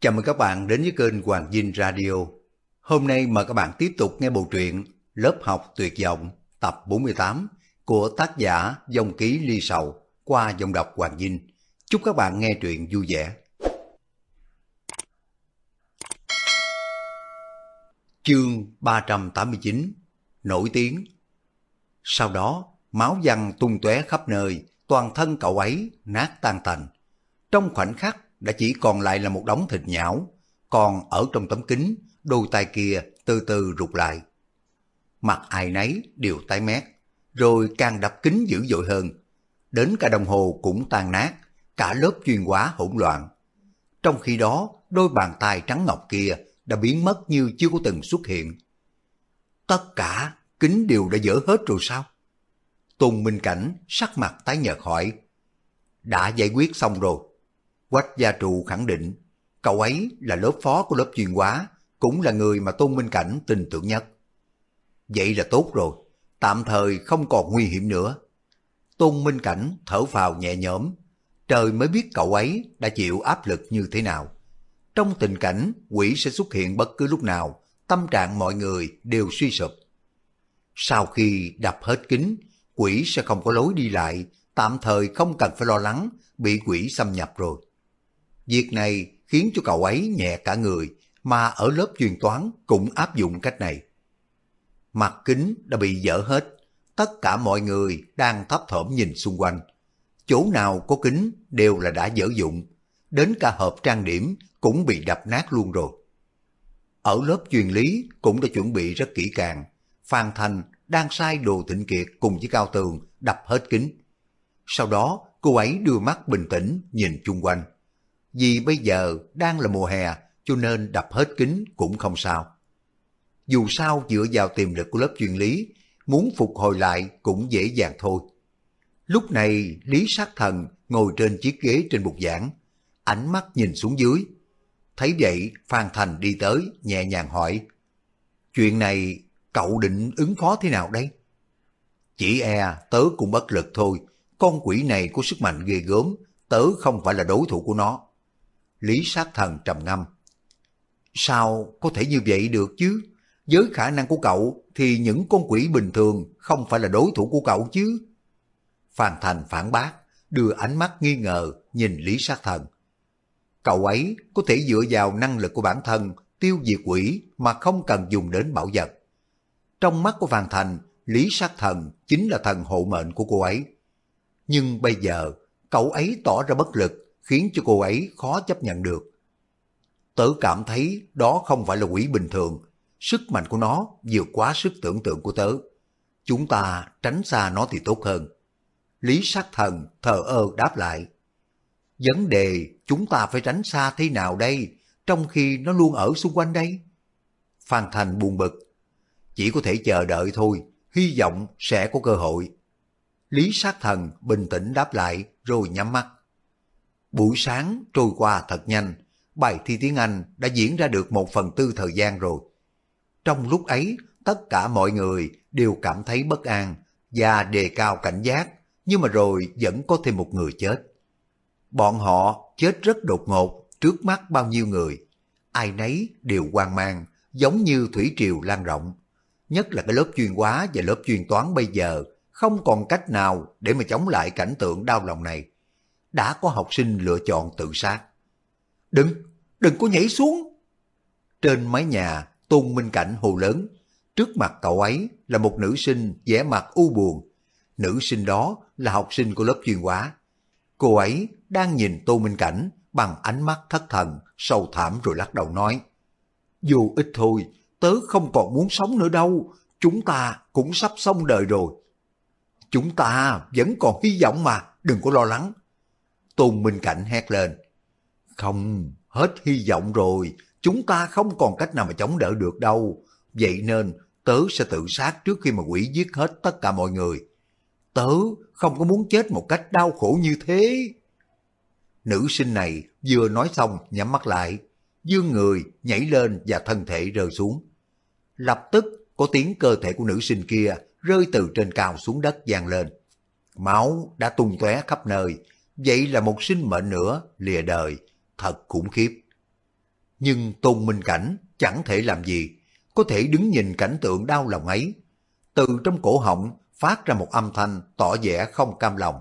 Chào mừng các bạn đến với kênh Hoàng Dinh Radio. Hôm nay mời các bạn tiếp tục nghe bộ truyện Lớp học tuyệt vọng tập 48 của tác giả Vong Ký Ly Sầu qua giọng đọc Hoàng Dinh. Chúc các bạn nghe truyện vui vẻ. Chương 389 Nổi tiếng. Sau đó, máu văng tung tóe khắp nơi, toàn thân cậu ấy nát tan tành. Trong khoảnh khắc đã chỉ còn lại là một đống thịt nhão, còn ở trong tấm kính, đôi tay kia từ từ rụt lại. Mặt ai nấy đều tái mét, rồi càng đập kính dữ dội hơn. Đến cả đồng hồ cũng tan nát, cả lớp chuyên hóa hỗn loạn. Trong khi đó, đôi bàn tay trắng ngọc kia đã biến mất như chưa có từng xuất hiện. Tất cả kính đều đã dỡ hết rồi sao? Tôn Minh Cảnh sắc mặt tái nhợt hỏi. Đã giải quyết xong rồi. Quách gia trụ khẳng định, cậu ấy là lớp phó của lớp chuyên hóa, cũng là người mà Tôn Minh Cảnh tin tưởng nhất. Vậy là tốt rồi, tạm thời không còn nguy hiểm nữa. Tôn Minh Cảnh thở phào nhẹ nhõm, trời mới biết cậu ấy đã chịu áp lực như thế nào. Trong tình cảnh quỷ sẽ xuất hiện bất cứ lúc nào, tâm trạng mọi người đều suy sụp. Sau khi đập hết kính, quỷ sẽ không có lối đi lại, tạm thời không cần phải lo lắng bị quỷ xâm nhập rồi. Việc này khiến cho cậu ấy nhẹ cả người, mà ở lớp chuyên toán cũng áp dụng cách này. Mặt kính đã bị dỡ hết, tất cả mọi người đang thấp thỏm nhìn xung quanh. Chỗ nào có kính đều là đã dở dụng, đến cả hộp trang điểm cũng bị đập nát luôn rồi. Ở lớp chuyên lý cũng đã chuẩn bị rất kỹ càng, Phan Thanh đang sai Đồ Thịnh Kiệt cùng với Cao Tường đập hết kính. Sau đó cô ấy đưa mắt bình tĩnh nhìn chung quanh. Vì bây giờ đang là mùa hè cho nên đập hết kính cũng không sao. Dù sao dựa vào tiềm lực của lớp chuyên lý, muốn phục hồi lại cũng dễ dàng thôi. Lúc này Lý Sát Thần ngồi trên chiếc ghế trên bục giảng, ánh mắt nhìn xuống dưới. Thấy vậy Phan Thành đi tới nhẹ nhàng hỏi, chuyện này cậu định ứng phó thế nào đây? Chỉ tớ cũng bất lực thôi, con quỷ này có sức mạnh ghê gớm, tớ không phải là đối thủ của nó. Lý Sát Thần trầm ngâm. Sao có thể như vậy được chứ? Với khả năng của cậu thì những con quỷ bình thường không phải là đối thủ của cậu chứ? Phan Thành phản bác, đưa ánh mắt nghi ngờ nhìn Lý Sát Thần. Cậu ấy có thể dựa vào năng lực của bản thân tiêu diệt quỷ mà không cần dùng đến bảo vật. Trong mắt của Phan Thành, Lý Sát Thần chính là thần hộ mệnh của cô ấy. Nhưng bây giờ cậu ấy tỏ ra bất lực, khiến cho cô ấy khó chấp nhận được. Tớ cảm thấy đó không phải là quỷ bình thường, sức mạnh của nó vượt quá sức tưởng tượng của tớ. Chúng ta tránh xa nó thì tốt hơn. Lý Sát Thần thờ ơ đáp lại. Vấn đề chúng ta phải tránh xa thế nào đây, trong khi nó luôn ở xung quanh đây? Phan Thành buồn bực. Chỉ có thể chờ đợi thôi, hy vọng sẽ có cơ hội. Lý Sát Thần bình tĩnh đáp lại rồi nhắm mắt. Buổi sáng trôi qua thật nhanh, bài thi tiếng Anh đã diễn ra được 1/4 thời gian rồi. Trong lúc ấy, tất cả mọi người đều cảm thấy bất an và đề cao cảnh giác, nhưng mà rồi vẫn có thêm một người chết. Bọn họ chết rất đột ngột trước mắt bao nhiêu người, ai nấy đều hoang mang, giống như thủy triều lan rộng. Nhất là cái lớp chuyên hóa và lớp chuyên toán bây giờ không còn cách nào để mà chống lại cảnh tượng đau lòng này. Đã có học sinh lựa chọn tự sát. Đừng có nhảy xuống. Trên mái nhà, Tôn Minh Cảnh hô lớn. Trước mặt cậu ấy là một nữ sinh vẻ mặt u buồn. Nữ sinh đó là học sinh của lớp chuyên hóa. Cô ấy đang nhìn Tôn Minh Cảnh bằng ánh mắt thất thần, sâu thẳm rồi lắc đầu nói. Vô ích thôi, tớ không còn muốn sống nữa đâu. Chúng ta cũng sắp xong đời rồi. Chúng ta vẫn còn hy vọng mà, đừng có lo lắng. Tôn Minh Cảnh hét lên. Không, hết hy vọng rồi, chúng ta không còn cách nào mà chống đỡ được đâu. Vậy nên tớ sẽ tự sát trước khi mà quỷ giết hết tất cả mọi người. Tớ không có muốn chết một cách đau khổ như thế. Nữ sinh này vừa nói xong nhắm mắt lại, vươn người nhảy lên và thân thể rơi xuống. Lập tức có tiếng cơ thể của nữ sinh kia rơi từ trên cao xuống đất vang lên. Máu đã tung tóe khắp nơi, vậy là một sinh mệnh nữa lìa đời, thật khủng khiếp. Nhưng Tôn Minh Cảnh chẳng thể làm gì, có thể đứng nhìn cảnh tượng đau lòng ấy. Từ trong cổ họng phát ra một âm thanh tỏ vẻ không cam lòng.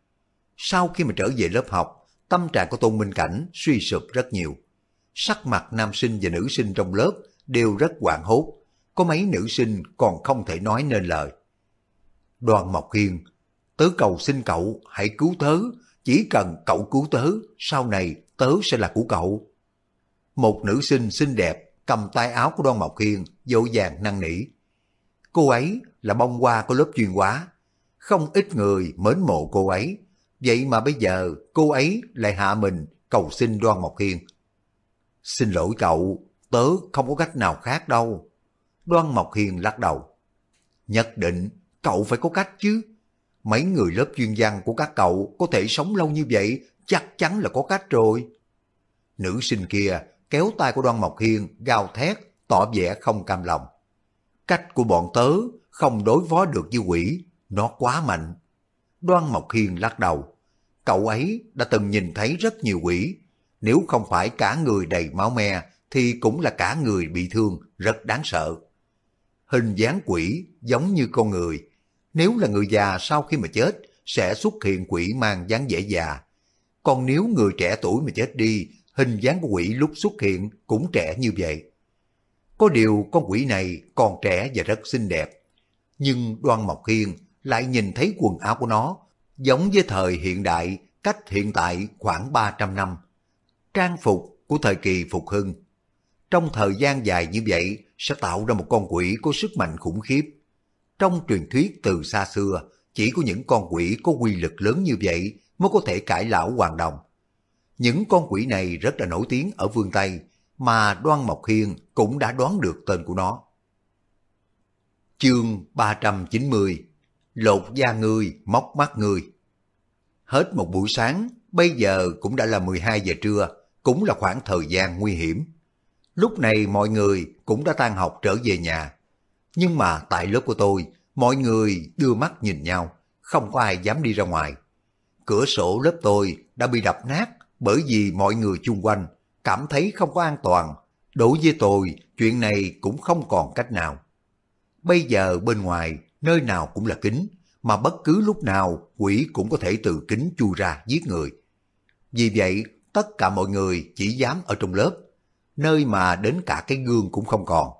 Sau khi mà trở về lớp học, tâm trạng của Tôn Minh Cảnh suy sụp rất nhiều. Sắc mặt nam sinh và nữ sinh trong lớp đều rất hoảng hốt, có mấy nữ sinh còn không thể nói nên lời. Đoàn Mộc Hiên, tớ cầu xin cậu hãy cứu tớ, chỉ cần cậu cứu tớ, sau này tớ sẽ là của cậu. Một nữ sinh xinh đẹp cầm tay áo của Đoan Mộc Hiên dỗ dàng năn nỉ. Cô ấy là bông hoa của lớp chuyên hóa, không ít người mến mộ cô ấy, vậy mà bây giờ cô ấy lại hạ mình cầu xin Đoan Mộc Hiên. Xin lỗi cậu, tớ không có cách nào khác đâu. Đoan Mộc Hiên lắc đầu. Nhất định cậu phải có cách chứ. Mấy người lớp chuyên văn của các cậu có thể sống lâu như vậy, chắc chắn là có cách rồi. Nữ sinh kia kéo tay của Đoan Mộc Hiên gào thét, tỏ vẻ không cam lòng. Cách của bọn tớ không đối phó được với quỷ, nó quá mạnh. Đoan Mộc Hiên lắc đầu. Cậu ấy đã từng nhìn thấy rất nhiều quỷ, nếu không phải cả người đầy máu me thì cũng là cả người bị thương, rất đáng sợ. Hình dáng quỷ giống như con người, nếu là người già sau khi mà chết sẽ xuất hiện quỷ mang dáng vẻ già. Còn nếu người trẻ tuổi mà chết đi, hình dáng của quỷ lúc xuất hiện cũng trẻ như vậy. Có điều con quỷ này còn trẻ và rất xinh đẹp. Nhưng Đoan Mộc Hiên lại nhìn thấy quần áo của nó giống với thời hiện đại, cách hiện tại khoảng 300 năm. Trang phục của thời kỳ phục hưng. Trong thời gian dài như vậy sẽ tạo ra một con quỷ có sức mạnh khủng khiếp. Trong truyền thuyết từ xa xưa, chỉ có những con quỷ có quy lực lớn như vậy mới có thể cải lão hoàn đồng. Những con quỷ này rất là nổi tiếng ở phương Tây, mà Đoan Mộc Hiên cũng đã đoán được tên của nó. Chương 390. Lột da ngươi, móc mắt ngươi. Hết một buổi sáng, bây giờ cũng đã là 12 giờ trưa, cũng là khoảng thời gian nguy hiểm. Lúc này mọi người cũng đã tan học trở về nhà. Nhưng mà tại lớp của tôi, mọi người đưa mắt nhìn nhau, không có ai dám đi ra ngoài. Cửa sổ lớp tôi đã bị đập nát bởi vì mọi người chung quanh cảm thấy không có an toàn. Đối với tôi, chuyện này cũng không còn cách nào. Bây giờ bên ngoài, nơi nào cũng là kính, mà bất cứ lúc nào quỷ cũng có thể từ kính chui ra giết người. Vì vậy, tất cả mọi người chỉ dám ở trong lớp, nơi mà đến cả cái gương cũng không còn.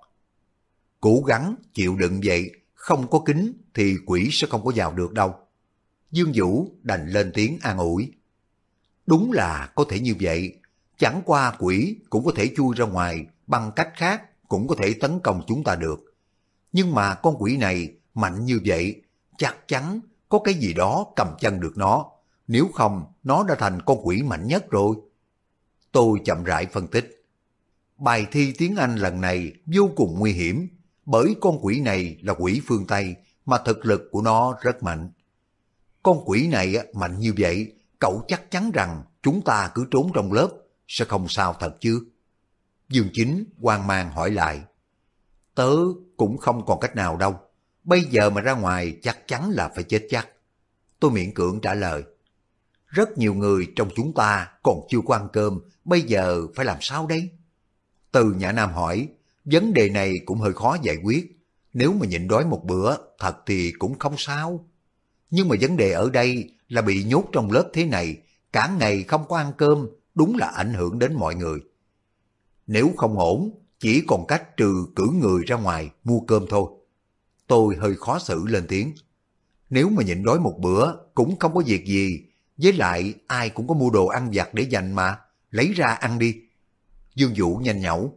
Cố gắng chịu đựng vậy, không có kính thì quỷ sẽ không có vào được đâu. Dương Vũ đành lên tiếng an ủi. Đúng là có thể như vậy, chẳng qua quỷ cũng có thể chui ra ngoài, bằng cách khác cũng có thể tấn công chúng ta được. Nhưng mà con quỷ này mạnh như vậy, chắc chắn có cái gì đó cầm chân được nó, nếu không nó đã thành con quỷ mạnh nhất rồi. Tôi chậm rãi phân tích. Bài thi tiếng Anh lần này vô cùng nguy hiểm, bởi con quỷ này là quỷ phương Tây mà thực lực của nó rất mạnh. Con quỷ này mạnh như vậy, cậu chắc chắn rằng chúng ta cứ trốn trong lớp sẽ không sao thật chứ? Dương Chính hoang mang hỏi lại. Tớ cũng không còn cách nào đâu, bây giờ mà ra ngoài chắc chắn là phải chết chắc. Tôi miễn cưỡng trả lời. Rất nhiều người trong chúng ta còn chưa có ăn cơm, bây giờ phải làm sao đấy? Từ Nhã Nam hỏi, vấn đề này cũng hơi khó giải quyết. Nếu mà nhịn đói một bữa, thật thì cũng không sao. Nhưng mà vấn đề ở đây là bị nhốt trong lớp thế này, cả ngày không có ăn cơm, đúng là ảnh hưởng đến mọi người. Nếu không ổn, chỉ còn cách trừ cử người ra ngoài mua cơm thôi. Tôi hơi khó xử lên tiếng. Nếu mà nhịn đói một bữa cũng không có việc gì, với lại ai cũng có mua đồ ăn vặt để dành mà, lấy ra ăn đi. Dương Vũ nhanh nhẩu.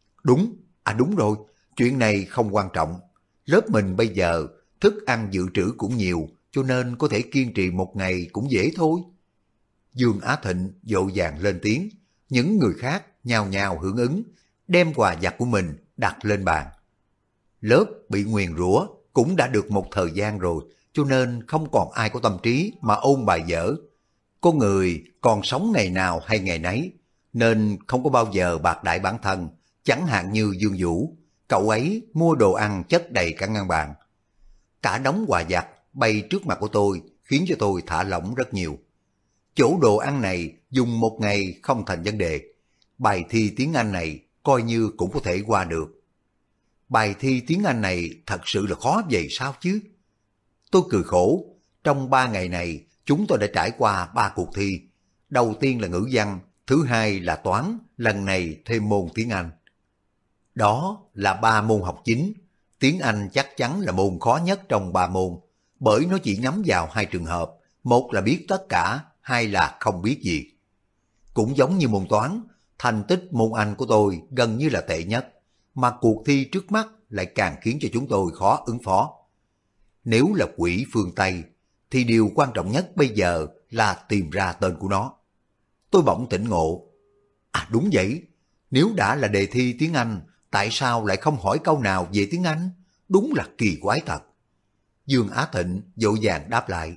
Đúng rồi, chuyện này không quan trọng. Lớp mình bây giờ thức ăn dự trữ cũng nhiều, cho nên có thể kiên trì một ngày cũng dễ thôi. Dương Á Thịnh vội vàng lên tiếng, những người khác nhao nhao hưởng ứng, đem quà vặt của mình đặt lên bàn. Lớp bị nguyền rủa cũng đã được một thời gian rồi, cho nên không còn ai có tâm trí mà ôn bài vở. Có người còn sống ngày nào hay ngày nấy, nên không có bao giờ bạc đãi bản thân, chẳng hạn như Dương Vũ, cậu ấy mua đồ ăn chất đầy cả ngăn bàn. Cả đống quà vặt bày trước mặt của tôi khiến cho tôi thả lỏng rất nhiều. Chỗ đồ ăn này dùng một ngày không thành vấn đề, bài thi tiếng Anh này coi như cũng có thể qua được. Bài thi tiếng Anh này thật sự là khó vậy sao chứ? Tôi cười khổ, trong 3 ngày này chúng tôi đã trải qua 3 cuộc thi. Đầu tiên là ngữ văn, thứ hai là toán, lần này thêm môn tiếng Anh. Đó là 3 môn học chính, tiếng Anh chắc chắn là môn khó nhất trong 3 môn, bởi nó chỉ nhắm vào 2 trường hợp, một là biết tất cả, hai là không biết gì. Cũng giống như môn toán, thành tích môn Anh của tôi gần như là tệ nhất, mà cuộc thi trước mắt lại càng khiến cho chúng tôi khó ứng phó. Nếu là quỷ phương Tây, thì điều quan trọng nhất bây giờ là tìm ra tên của nó. Tôi bỗng tỉnh ngộ. À đúng vậy, nếu đã là đề thi tiếng Anh, tại sao lại không hỏi câu nào về tiếng Anh? Đúng là kỳ quái thật. Dương Á Thịnh vội vàng đáp lại.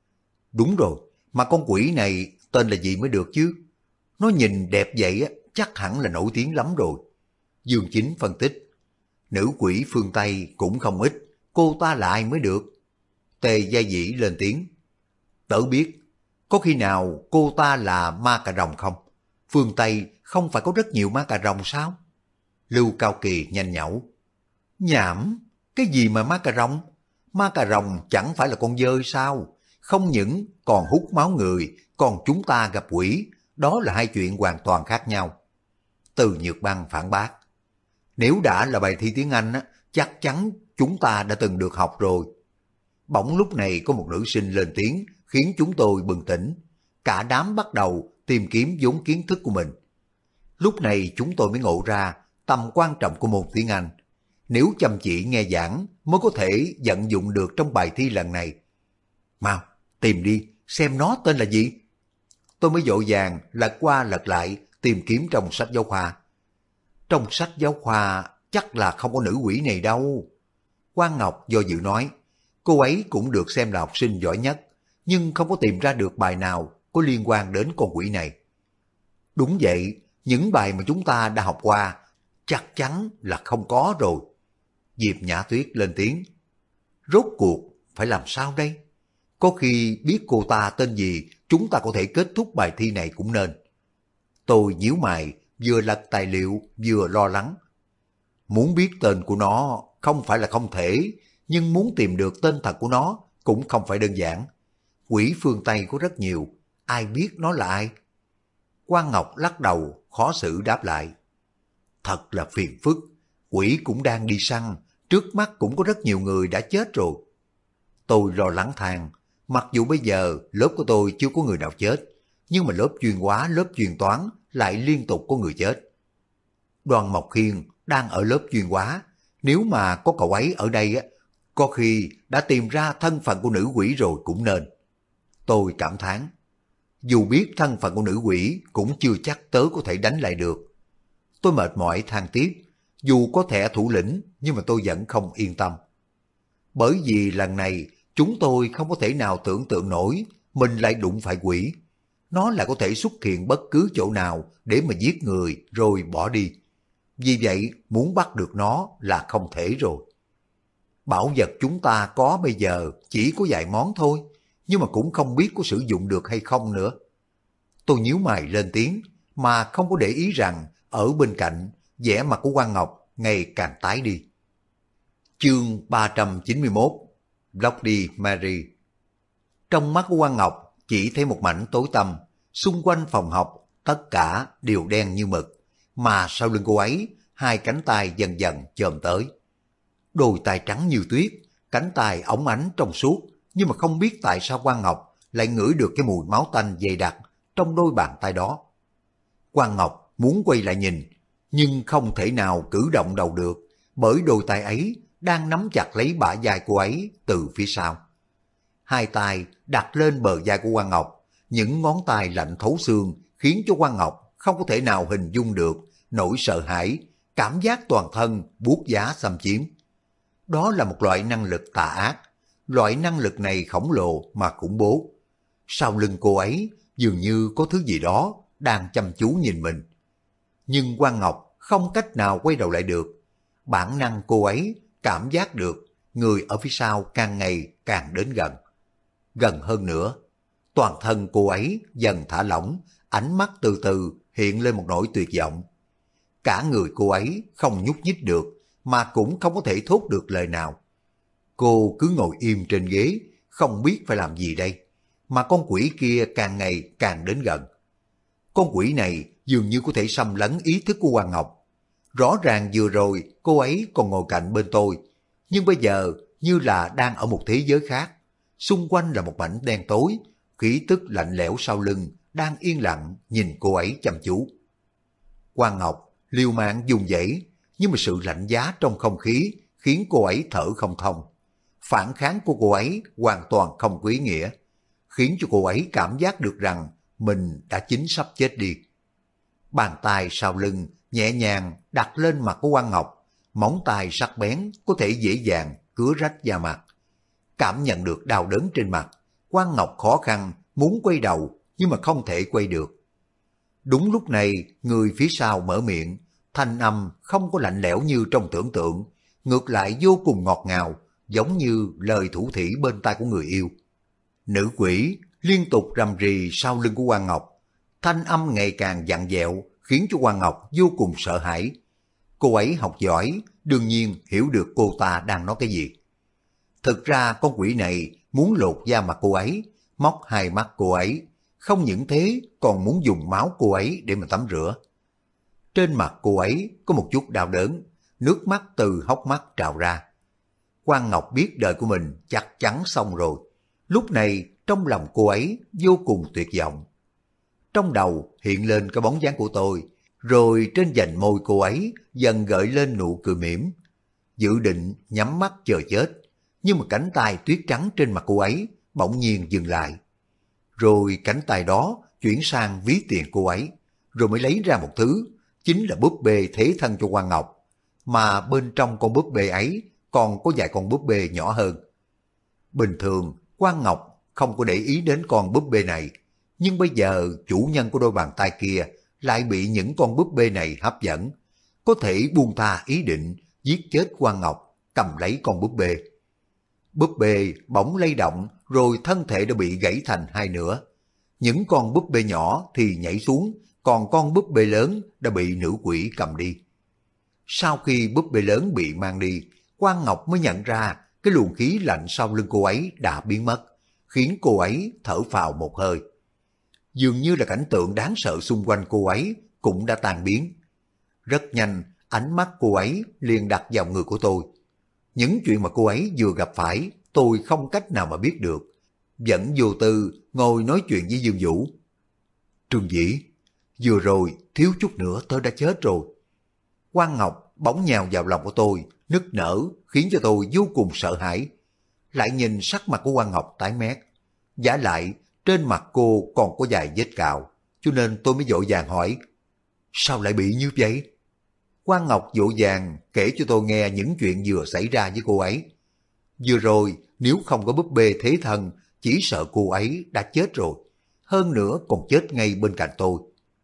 Đúng rồi, mà con quỷ này tên là gì mới được chứ? Nó nhìn đẹp vậy chắc hẳn là nổi tiếng lắm rồi. Dương Chính phân tích. Nữ quỷ phương Tây cũng không ít, cô ta là ai mới được? Tề Gia Dĩ lên tiếng. Tớ biết, có khi nào cô ta là ma cà rồng không? Phương Tây không phải có rất nhiều ma cà rồng sao? Lưu Cao Kỳ nhanh nhảu. Nhảm, cái gì mà ma cà rồng? Ma cà rồng chẳng phải là con dơi sao? Không những còn hút máu người, còn chúng ta gặp quỷ, đó là hai chuyện hoàn toàn khác nhau. Từ Nhược Băng phản bác. Nếu đã là bài thi tiếng Anh, chắc chắn chúng ta đã từng được học rồi. Bỗng lúc này có một nữ sinh lên tiếng, khiến chúng tôi bừng tỉnh. Cả đám bắt đầu tìm kiếm vốn kiến thức của mình. Lúc này chúng tôi mới ngộ ra tầm quan trọng của môn tiếng Anh. Nếu chăm chỉ nghe giảng mới có thể vận dụng được trong bài thi lần này. Mau, tìm đi, xem nó tên là gì. Tôi mới vội vàng lật qua lật lại tìm kiếm trong sách giáo khoa. Trong sách giáo khoa chắc là không có nữ quỷ này đâu. Quang Ngọc do dự nói, cô ấy cũng được xem là học sinh giỏi nhất, nhưng không có tìm ra được bài nào có liên quan đến con quỷ này. Đúng vậy, những bài mà chúng ta đã học qua chắc chắn là không có rồi. Diệp Nhã Tuyết lên tiếng. Rốt cuộc phải làm sao đây? Có khi biết cô ta tên gì, chúng ta có thể kết thúc bài thi này cũng nên. Tôi nhíu mày, vừa lật tài liệu vừa lo lắng. Muốn biết tên của nó không phải là không thể, nhưng muốn tìm được tên thật của nó cũng không phải đơn giản. Quỷ phương Tây có rất nhiều, ai biết nó là ai? Quang Ngọc lắc đầu, khó xử đáp lại. Thật là phiền phức, quỷ cũng đang đi săn, trước mắt cũng có rất nhiều người đã chết rồi. Tôi lo lắng than, mặc dù bây giờ lớp của tôi chưa có người nào chết, nhưng mà lớp chuyên hóa, lớp chuyên toán lại liên tục có người chết. Đoàn Mộc Khiên đang ở lớp chuyên hóa, nếu mà có cậu ấy ở đây có khi đã tìm ra thân phận của nữ quỷ rồi cũng nên. Tôi cảm thán, dù biết thân phận của nữ quỷ cũng chưa chắc tớ có thể đánh lại được. Tôi mệt mỏi than tiếp, dù có thẻ thủ lĩnh nhưng mà tôi vẫn không yên tâm. Bởi vì lần này chúng tôi không có thể nào tưởng tượng nổi mình lại đụng phải quỷ. Nó lại có thể xuất hiện bất cứ chỗ nào để mà giết người rồi bỏ đi. Vì vậy muốn bắt được nó là không thể rồi. Bảo vật chúng ta có bây giờ chỉ có vài món thôi, nhưng mà cũng không biết có sử dụng được hay không nữa. Tôi nhíu mày lên tiếng, mà không có để ý rằng ở bên cạnh, vẻ mặt của Quang Ngọc ngày càng tái đi. Chương 391 Bloody Mary. Trong mắt của Quang Ngọc chỉ thấy một mảnh tối tăm, xung quanh phòng học tất cả đều đen như mực, mà sau lưng cô ấy hai cánh tay dần dần chồm tới. Đôi tay trắng như tuyết, cánh tay óng ánh trong suốt, nhưng mà không biết tại sao Quang Ngọc lại ngửi được cái mùi máu tanh dày đặc trong đôi bàn tay đó. Quang Ngọc muốn quay lại nhìn, nhưng không thể nào cử động đầu được, bởi đôi tay ấy đang nắm chặt lấy bả vai cô ấy từ phía sau. Hai tay đặt lên bờ vai của Quang Ngọc, những ngón tay lạnh thấu xương khiến cho Quang Ngọc không có thể nào hình dung được nỗi sợ hãi, cảm giác toàn thân buốt giá xâm chiếm. Đó là một loại năng lực tà ác, loại năng lực này khổng lồ mà khủng bố. Sau lưng cô ấy dường như có thứ gì đó đang chăm chú nhìn mình. Nhưng Quang Ngọc không cách nào quay đầu lại được. Bản năng cô ấy cảm giác được người ở phía sau càng ngày càng đến gần. Gần hơn nữa, toàn thân cô ấy dần thả lỏng, ánh mắt từ từ hiện lên một nỗi tuyệt vọng. Cả người cô ấy không nhúc nhích được, mà cũng không có thể thốt được lời nào. Cô cứ ngồi im trên ghế, không biết phải làm gì đây. Mà con quỷ kia càng ngày càng đến gần. Con quỷ này dường như có thể xâm lấn ý thức của Hoàng Ngọc. Rõ ràng vừa rồi cô ấy còn ngồi cạnh bên tôi, nhưng bây giờ như là đang ở một thế giới khác. Xung quanh là một mảnh đen tối, khí tức lạnh lẽo sau lưng đang yên lặng nhìn cô ấy chăm chú. Hoàng Ngọc liều mạng dùng dãy, nhưng mà sự lạnh giá trong không khí khiến cô ấy thở không thông. Phản kháng của cô ấy hoàn toàn không có ý nghĩa, khiến cho cô ấy cảm giác được rằng mình đã chính sắp chết đi. Bàn tay sau lưng nhẹ nhàng đặt lên mặt của Quan Ngọc, móng tay sắc bén có thể dễ dàng cứa rách da mặt. Cảm nhận được đau đớn trên mặt, Quan Ngọc khó khăn muốn quay đầu nhưng mà không thể quay được. Đúng lúc này, người phía sau mở miệng, thanh âm không có lạnh lẽo như trong tưởng tượng, ngược lại vô cùng ngọt ngào, giống như lời thủ thỉ bên tai của người yêu. Nữ quỷ liên tục rầm rì sau lưng của Quan Ngọc, thanh âm ngày càng dặn dẹo, khiến cho Quan Ngọc vô cùng sợ hãi. Cô ấy học giỏi, đương nhiên hiểu được cô ta đang nói cái gì. Thực ra con quỷ này muốn lột da mặt cô ấy, móc hai mắt cô ấy, không những thế còn muốn dùng máu cô ấy để mà tắm rửa. Trên mặt cô ấy có một chút đau đớn, nước mắt từ hốc mắt trào ra. Quan Ngọc biết đời của mình chắc chắn xong rồi. Lúc này trong lòng cô ấy vô cùng tuyệt vọng. Trong đầu hiện lên cái bóng dáng của tôi, rồi trên vành môi cô ấy dần gợi lên nụ cười mỉm. Dự định nhắm mắt chờ chết, nhưng mà cánh tay tuyết trắng trên mặt cô ấy bỗng nhiên dừng lại. Rồi cánh tay đó chuyển sang ví tiền cô ấy, rồi mới lấy ra một thứ, chính là búp bê thế thân cho Quan Ngọc. Mà bên trong con búp bê ấy còn có vài con búp bê nhỏ hơn. Bình thường Quan Ngọc không có để ý đến con búp bê này, nhưng bây giờ chủ nhân của đôi bàn tay kia lại bị những con búp bê này hấp dẫn, có thể buông tha ý định giết chết Quan Ngọc, cầm lấy con búp bê. Búp bê bỗng lay động, rồi thân thể đã bị gãy thành hai nửa. Những con búp bê nhỏ thì nhảy xuống, còn con búp bê lớn đã bị nữ quỷ cầm đi. Sau khi búp bê lớn bị mang đi, Quan Ngọc mới nhận ra cái luồng khí lạnh sau lưng cô ấy đã biến mất, khiến cô ấy thở phào một hơi. Dường như là cảnh tượng đáng sợ xung quanh cô ấy cũng đã tan biến. Rất nhanh, ánh mắt cô ấy liền đặt vào người của tôi. Những chuyện mà cô ấy vừa gặp phải, tôi không cách nào mà biết được. Vẫn vô tư ngồi nói chuyện với Dương Vũ. Trương Dĩ, vừa rồi thiếu chút nữa tôi đã chết rồi. Quan Ngọc bỗng nhào vào lòng của tôi, nức nở khiến cho tôi vô cùng sợ hãi. Lại nhìn sắc mặt của Quan Ngọc tái mét. Vả lại trên mặt cô còn có vài vết cào, cho nên tôi mới vội vàng hỏi, sao lại bị như vậy? Quan Ngọc vội vàng kể cho tôi nghe những chuyện vừa xảy ra với cô ấy. Vừa rồi nếu không có búp bê thế thân, chỉ sợ cô ấy đã chết rồi, hơn nữa còn chết ngay bên cạnh tôi.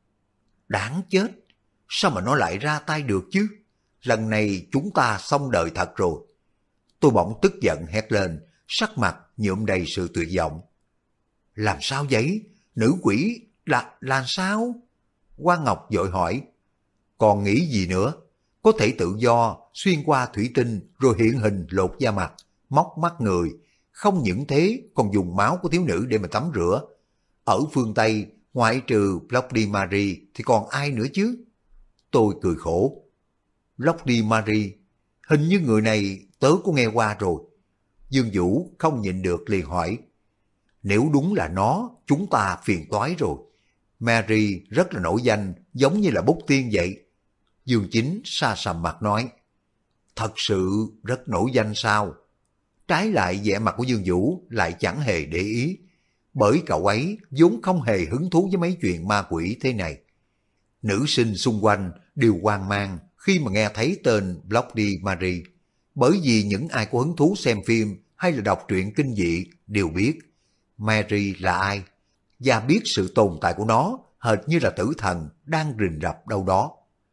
Đáng chết, sao mà nó lại ra tay được chứ? Lần này chúng ta xong đời thật rồi. Tôi bỗng tức giận hét lên, sắc mặt nhuộm đầy sự tuyệt vọng. Làm sao vậy? Nữ quỷ là sao? Quan Ngọc vội hỏi. Còn nghĩ gì nữa? Có thể tự do xuyên qua thủy tinh rồi hiện hình lột da mặt, móc mắt người. Không những thế còn dùng máu của thiếu nữ để mà tắm rửa. Ở phương Tây, ngoại trừ Bloody Mary thì còn ai nữa chứ? Tôi cười khổ. Bloody Mary, hình như người này tớ có nghe qua rồi. Dương Vũ không nhịn được liền hỏi. Nếu đúng là nó, chúng ta phiền toái rồi. Mary rất là nổi danh, giống như là bút tiên vậy. Dương Chính sa sầm mặt nói. Thật sự rất nổi danh sao? Trái lại vẻ mặt của Dương Vũ lại chẳng hề để ý. Bởi cậu ấy vốn không hề hứng thú với mấy chuyện ma quỷ thế này. Nữ sinh xung quanh đều hoang mang khi mà nghe thấy tên Bloody Mary. Bởi vì những ai có hứng thú xem phim hay là đọc truyện kinh dị đều biết Mary là ai, và biết sự tồn tại của nó hệt như là tử thần đang rình rập đâu đó.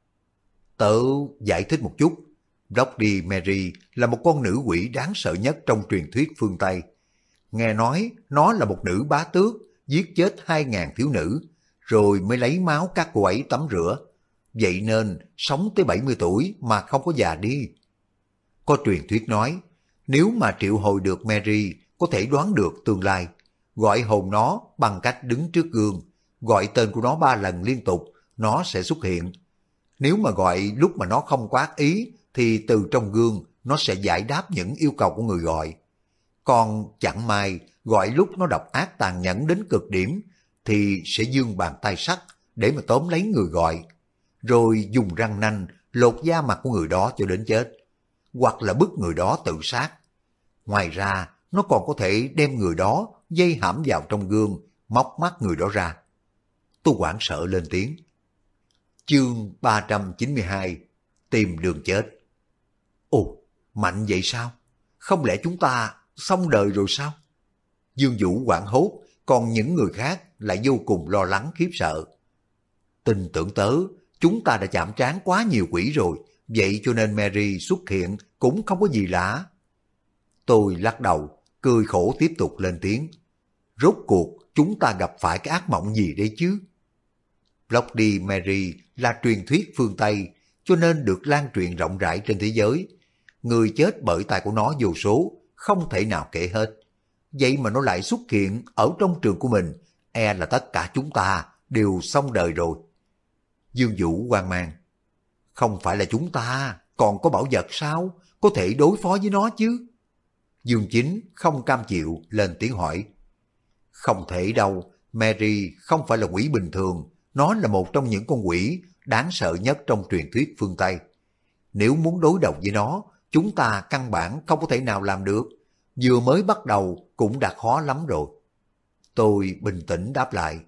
Tớ giải thích một chút. Bloody Mary là một con nữ quỷ đáng sợ nhất trong truyền thuyết phương Tây. Nghe nói nó là một nữ bá tước, giết chết 2.000 thiếu nữ, rồi mới lấy máu các cô ấy tắm rửa. Vậy nên sống tới 70 tuổi mà không có già đi. Có truyền thuyết nói, nếu mà triệu hồi được Mary có thể đoán được tương lai, gọi hồn nó bằng cách đứng trước gương, gọi tên của nó 3 lần liên tục, nó sẽ xuất hiện. Nếu mà gọi lúc mà nó không có ác ý, thì từ trong gương nó sẽ giải đáp những yêu cầu của người gọi. Còn chẳng may gọi lúc nó độc ác tàn nhẫn đến cực điểm, thì sẽ giương bàn tay sắt để mà tóm lấy người gọi, rồi dùng răng nanh lột da mặt của người đó cho đến chết, hoặc là bức người đó tự sát. Ngoài ra, nó còn có thể đem người đó dây hãm vào trong gương, móc mắt người đó ra. Tôi hoảng sợ lên tiếng. Chương 392, tìm đường chết. Ồ, mạnh vậy sao? Không lẽ chúng ta xong đời rồi sao? Dương Vũ hoảng hốt, còn những người khác lại vô cùng lo lắng khiếp sợ. Tin tưởng tớ, chúng ta đã chạm trán quá nhiều quỷ rồi, vậy cho nên Mary xuất hiện cũng không có gì lạ. Tôi lắc đầu, cười khổ tiếp tục lên tiếng. Rốt cuộc chúng ta gặp phải cái ác mộng gì đấy chứ? Bloody Mary là truyền thuyết phương Tây, cho nên được lan truyền rộng rãi trên thế giới. Người chết bởi tay của nó vô số, không thể nào kể hết. Vậy mà nó lại xuất hiện ở trong trường của mình, e là tất cả chúng ta đều xong đời rồi. Dương Vũ hoang mang. Không phải là chúng ta, còn có bảo vật sao? Có thể đối phó với nó chứ? Dương Chính không cam chịu lên tiếng hỏi. Không thể đâu, Mary không phải là quỷ bình thường, nó là một trong những con quỷ đáng sợ nhất trong truyền thuyết phương Tây. Nếu muốn đối đầu với nó, chúng ta căn bản không có thể nào làm được, vừa mới bắt đầu cũng đã khó lắm rồi. Tôi bình tĩnh đáp lại.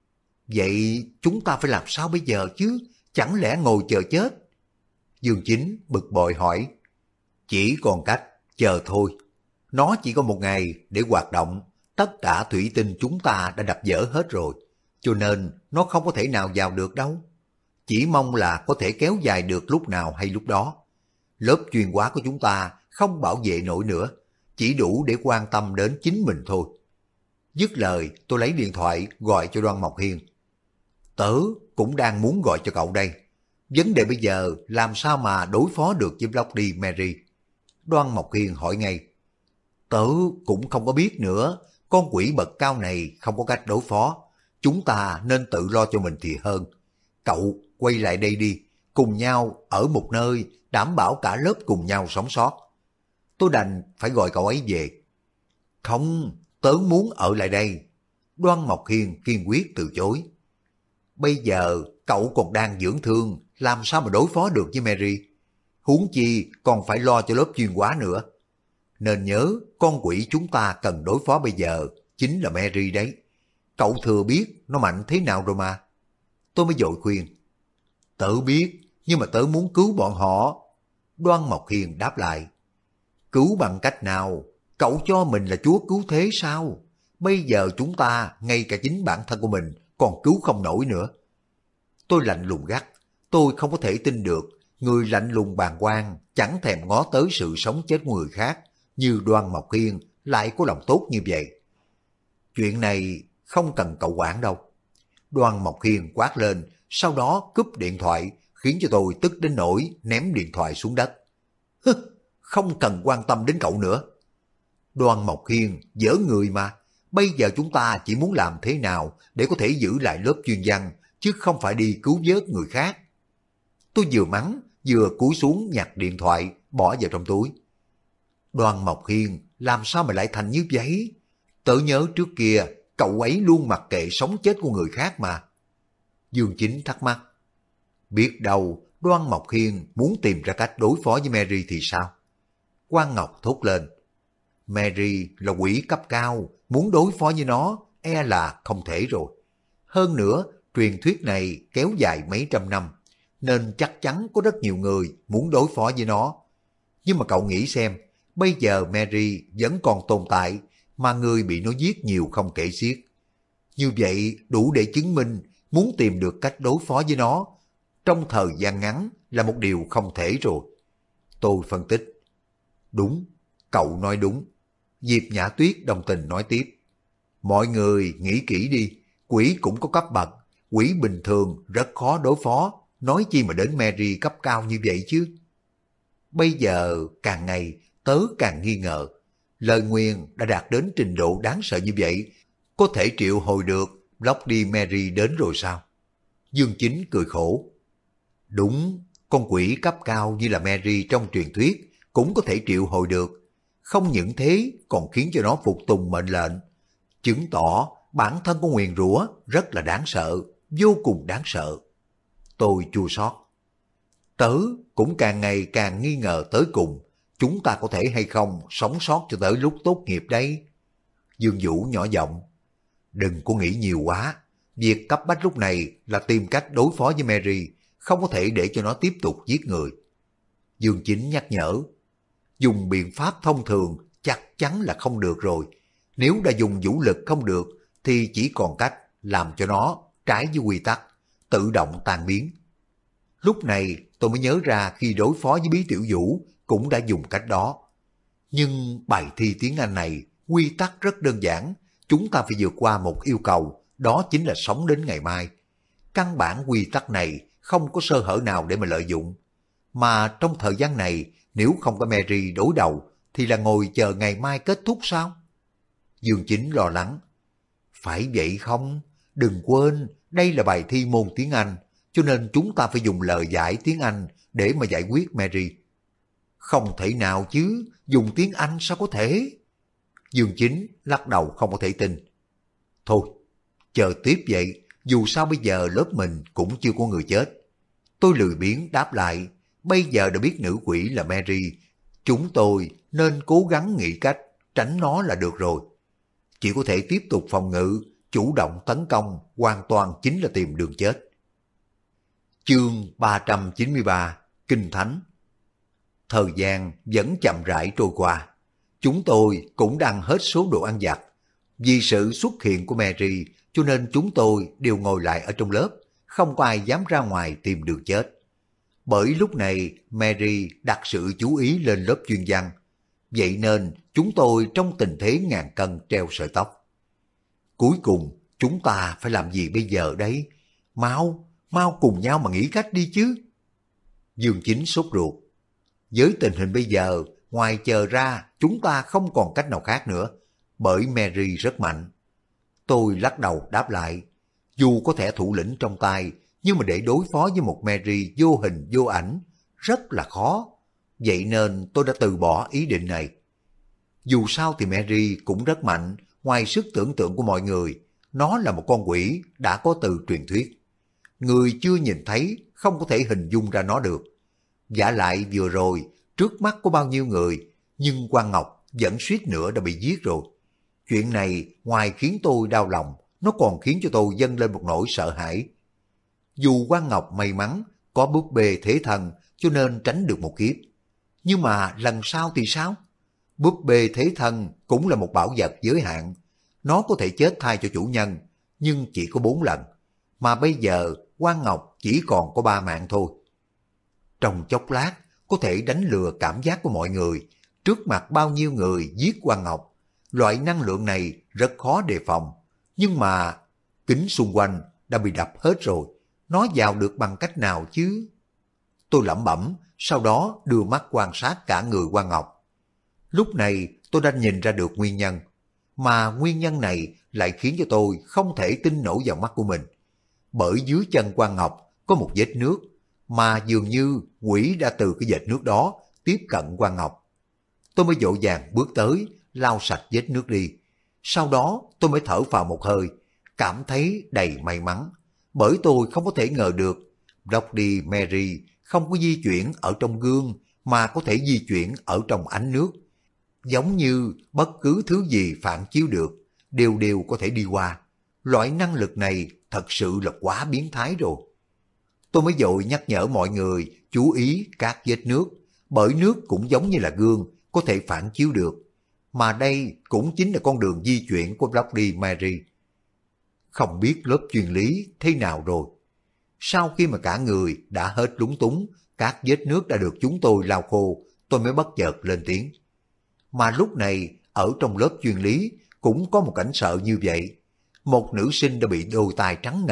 Vậy chúng ta phải làm sao bây giờ chứ? Chẳng lẽ ngồi chờ chết? Dương Chính bực bội hỏi. Chỉ còn cách chờ thôi. Nó chỉ có một ngày để hoạt động, tất cả thủy tinh chúng ta đã đập vỡ hết rồi, cho nên nó không có thể nào vào được đâu. Chỉ mong là có thể kéo dài được lúc nào hay lúc đó. Lớp chuyên hóa của chúng ta không bảo vệ nổi nữa, chỉ đủ để quan tâm đến chính mình thôi. Dứt lời, tôi lấy điện thoại gọi cho Đoan Mộc Hiên. Tớ cũng đang muốn gọi cho cậu đây. Vấn đề bây giờ làm sao mà đối phó được với Bloody Mary? Đoan Mộc Hiên hỏi ngay. Tớ cũng không có biết nữa, con quỷ bậc cao này không có cách đối phó. Chúng ta nên tự lo cho mình thì hơn. Cậu quay lại đây đi, cùng nhau ở một nơi, đảm bảo cả lớp cùng nhau sống sót. Tôi đành phải gọi cậu ấy về. Không, tớ muốn ở lại đây. Đoan Mộc Hiên kiên quyết từ chối. Bây giờ cậu còn đang dưỡng thương, làm sao mà đối phó được với Mary? Huống chi còn phải lo cho lớp chuyên hóa nữa. Nên nhớ, con quỷ chúng ta cần đối phó bây giờ chính là Mary đấy. Cậu thừa biết nó mạnh thế nào rồi mà. Tôi mới vội khuyên. Tớ biết, nhưng mà tớ muốn cứu bọn họ. Đoan Mộc Hiền đáp lại. Cứu bằng cách nào? Cậu cho mình là chúa cứu thế sao? Bây giờ chúng ta, ngay cả chính bản thân của mình, còn cứu không nổi nữa. Tôi lạnh lùng gắt. Tôi không có thể tin được, người lạnh lùng bàng quan, chẳng thèm ngó tới sự sống chết của người khác, như Đoan Mộc Hiên lại có lòng tốt như vậy. Chuyện này không cần cậu quản đâu. Đoan Mộc Hiên quát lên, sau đó cúp điện thoại, khiến cho tôi tức đến nỗi ném điện thoại xuống đất. Hứ, không cần quan tâm đến cậu nữa. Đoan Mộc Hiên dở người mà, bây giờ chúng ta chỉ muốn làm thế nào để có thể giữ lại lớp chuyên văn, chứ không phải đi cứu vớt người khác. Tôi vừa mắng, vừa cúi xuống nhặt điện thoại, bỏ vào trong túi. Đoan Mộc Hiên làm sao mà lại thành như vậy? Tớ nhớ trước kia, cậu ấy luôn mặc kệ sống chết của người khác mà. Dương Chính thắc mắc. Biết đâu Đoan Mộc Hiên muốn tìm ra cách đối phó với Mary thì sao? Quang Ngọc thốt lên. Mary là quỷ cấp cao, muốn đối phó với nó e là không thể rồi. Hơn nữa, truyền thuyết này kéo dài mấy trăm năm, nên chắc chắn có rất nhiều người muốn đối phó với nó. Nhưng mà cậu nghĩ xem, bây giờ Mary vẫn còn tồn tại, mà người bị nó giết nhiều không kể xiết. Như vậy đủ để chứng minh muốn tìm được cách đối phó với nó trong thời gian ngắn là một điều không thể rồi. Tôi phân tích. Đúng, cậu nói đúng. Diệp Nhã Tuyết đồng tình nói tiếp. Mọi người nghĩ kỹ đi, quỷ cũng có cấp bậc, quỷ bình thường rất khó đối phó, nói chi mà đến Mary cấp cao như vậy chứ. Bây giờ càng ngày tớ càng nghi ngờ, lời nguyền đã đạt đến trình độ đáng sợ như vậy, có thể triệu hồi được Bloody Mary đến rồi sao? Dương Chính cười khổ. Đúng, con quỷ cấp cao như là Mary trong truyền thuyết cũng có thể triệu hồi được. Không những thế còn khiến cho nó phục tùng mệnh lệnh, chứng tỏ bản thân của nguyền rủa rất là đáng sợ, vô cùng đáng sợ. Tôi chua xót. Tớ cũng càng ngày càng nghi ngờ tới cùng, chúng ta có thể hay không sống sót cho tới lúc tốt nghiệp đấy. Dương Vũ nhỏ giọng. Đừng có nghĩ nhiều quá, việc cấp bách lúc này là tìm cách đối phó với Mary, không có thể để cho nó tiếp tục giết người. Dương Chính nhắc nhở. Dùng biện pháp thông thường chắc chắn là không được rồi. Nếu đã dùng vũ lực không được thì chỉ còn cách làm cho nó trái với quy tắc, tự động tan biến. Lúc này tôi mới nhớ ra khi đối phó với Bí Tiểu Vũ cũng đã dùng cách đó. Nhưng bài thi tiếng Anh này quy tắc rất đơn giản, chúng ta phải vượt qua một yêu cầu, đó chính là sống đến ngày mai. Căn bản quy tắc này không có sơ hở nào để mà lợi dụng. Mà trong thời gian này, nếu không có Mary đối đầu, thì là ngồi chờ ngày mai kết thúc sao? Dương Chính lo lắng. Phải vậy không? Đừng quên, đây là bài thi môn tiếng Anh, cho nên chúng ta phải dùng lời giải tiếng Anh để mà giải quyết Mary. Không thể nào chứ, dùng tiếng Anh sao có thể? Dương Chính lắc đầu không có thể tin. Thôi, chờ tiếp vậy, dù sao bây giờ lớp mình cũng chưa có người chết. Tôi lười biếng đáp lại, bây giờ đã biết nữ quỷ là Mary, chúng tôi nên cố gắng nghĩ cách tránh nó là được rồi. Chỉ có thể tiếp tục phòng ngự, chủ động tấn công, hoàn toàn chính là tìm đường chết. Chương 393 Kinh Thánh. Thời gian vẫn chậm rãi trôi qua. Chúng tôi cũng đang hết số đồ ăn vặt. Vì sự xuất hiện của Mary cho nên chúng tôi đều ngồi lại ở trong lớp, không có ai dám ra ngoài tìm đường chết. Bởi lúc này Mary đặt sự chú ý lên lớp chuyên văn. Vậy nên chúng tôi trong tình thế ngàn cân treo sợi tóc. Cuối cùng chúng ta phải làm gì bây giờ đấy? Mau cùng nhau mà nghĩ cách đi chứ. Dương Chính sốt ruột. Với tình hình bây giờ, ngoài chờ ra chúng ta không còn cách nào khác nữa, bởi Mary rất mạnh. Tôi lắc đầu đáp lại, dù có thẻ thủ lĩnh trong tay, nhưng mà để đối phó với một Mary vô hình vô ảnh, rất là khó. Vậy nên tôi đã từ bỏ ý định này. Dù sao thì Mary cũng rất mạnh, ngoài sức tưởng tượng của mọi người, nó là một con quỷ đã có từ truyền thuyết. Người chưa nhìn thấy không có thể hình dung ra nó được. Vả lại vừa rồi, trước mắt có bao nhiêu người, nhưng Quang Ngọc vẫn suýt nữa đã bị giết rồi. Chuyện này ngoài khiến tôi đau lòng, nó còn khiến cho tôi dâng lên một nỗi sợ hãi. Dù Quang Ngọc may mắn có búp bê thế thần cho nên tránh được một kiếp. Nhưng mà lần sau thì sao? Búp bê thế thần cũng là một bảo vật giới hạn. Nó có thể chết thay cho chủ nhân, nhưng chỉ có 4 lần. Mà bây giờ Quang Ngọc chỉ còn có 3 mạng thôi. Trong chốc lát có thể đánh lừa cảm giác của mọi người. Trước mặt bao nhiêu người giết Quang Ngọc. Loại năng lượng này rất khó đề phòng. Nhưng mà kính xung quanh đã bị đập hết rồi. Nó vào được bằng cách nào chứ? Tôi lẩm bẩm, sau đó đưa mắt quan sát cả người Quang Ngọc. Lúc này tôi đã nhìn ra được nguyên nhân. Mà nguyên nhân này lại khiến cho tôi không thể tin nổi vào mắt của mình. Bởi dưới chân Quang Ngọc có một vết nước, mà dường như quỷ đã từ cái vết nước đó tiếp cận Quang Ngọc. Tôi mới vội vàng bước tới, lau sạch vết nước đi. Sau đó tôi mới thở phào một hơi, cảm thấy đầy may mắn. Bởi tôi không có thể ngờ được Bloody Mary không có di chuyển ở trong gương mà có thể di chuyển ở trong ánh nước. Giống như bất cứ thứ gì phản chiếu được, đều có thể đi qua. Loại năng lực này thật sự là quá biến thái rồi. Tôi mới vội nhắc nhở mọi người chú ý các vết nước, bởi nước cũng giống như là gương, có thể phản chiếu được. Mà đây cũng chính là con đường di chuyển của Bloody Mary. Không biết lớp chuyên lý thế nào rồi. Sau khi mà cả người đã hết lúng túng, các vết nước đã được chúng tôi lau khô, tôi mới bất chợt lên tiếng. Mà lúc này, ở trong lớp chuyên lý cũng có một cảnh sợ như vậy. Một nữ sinh đã bị đôi tai trắng ngần,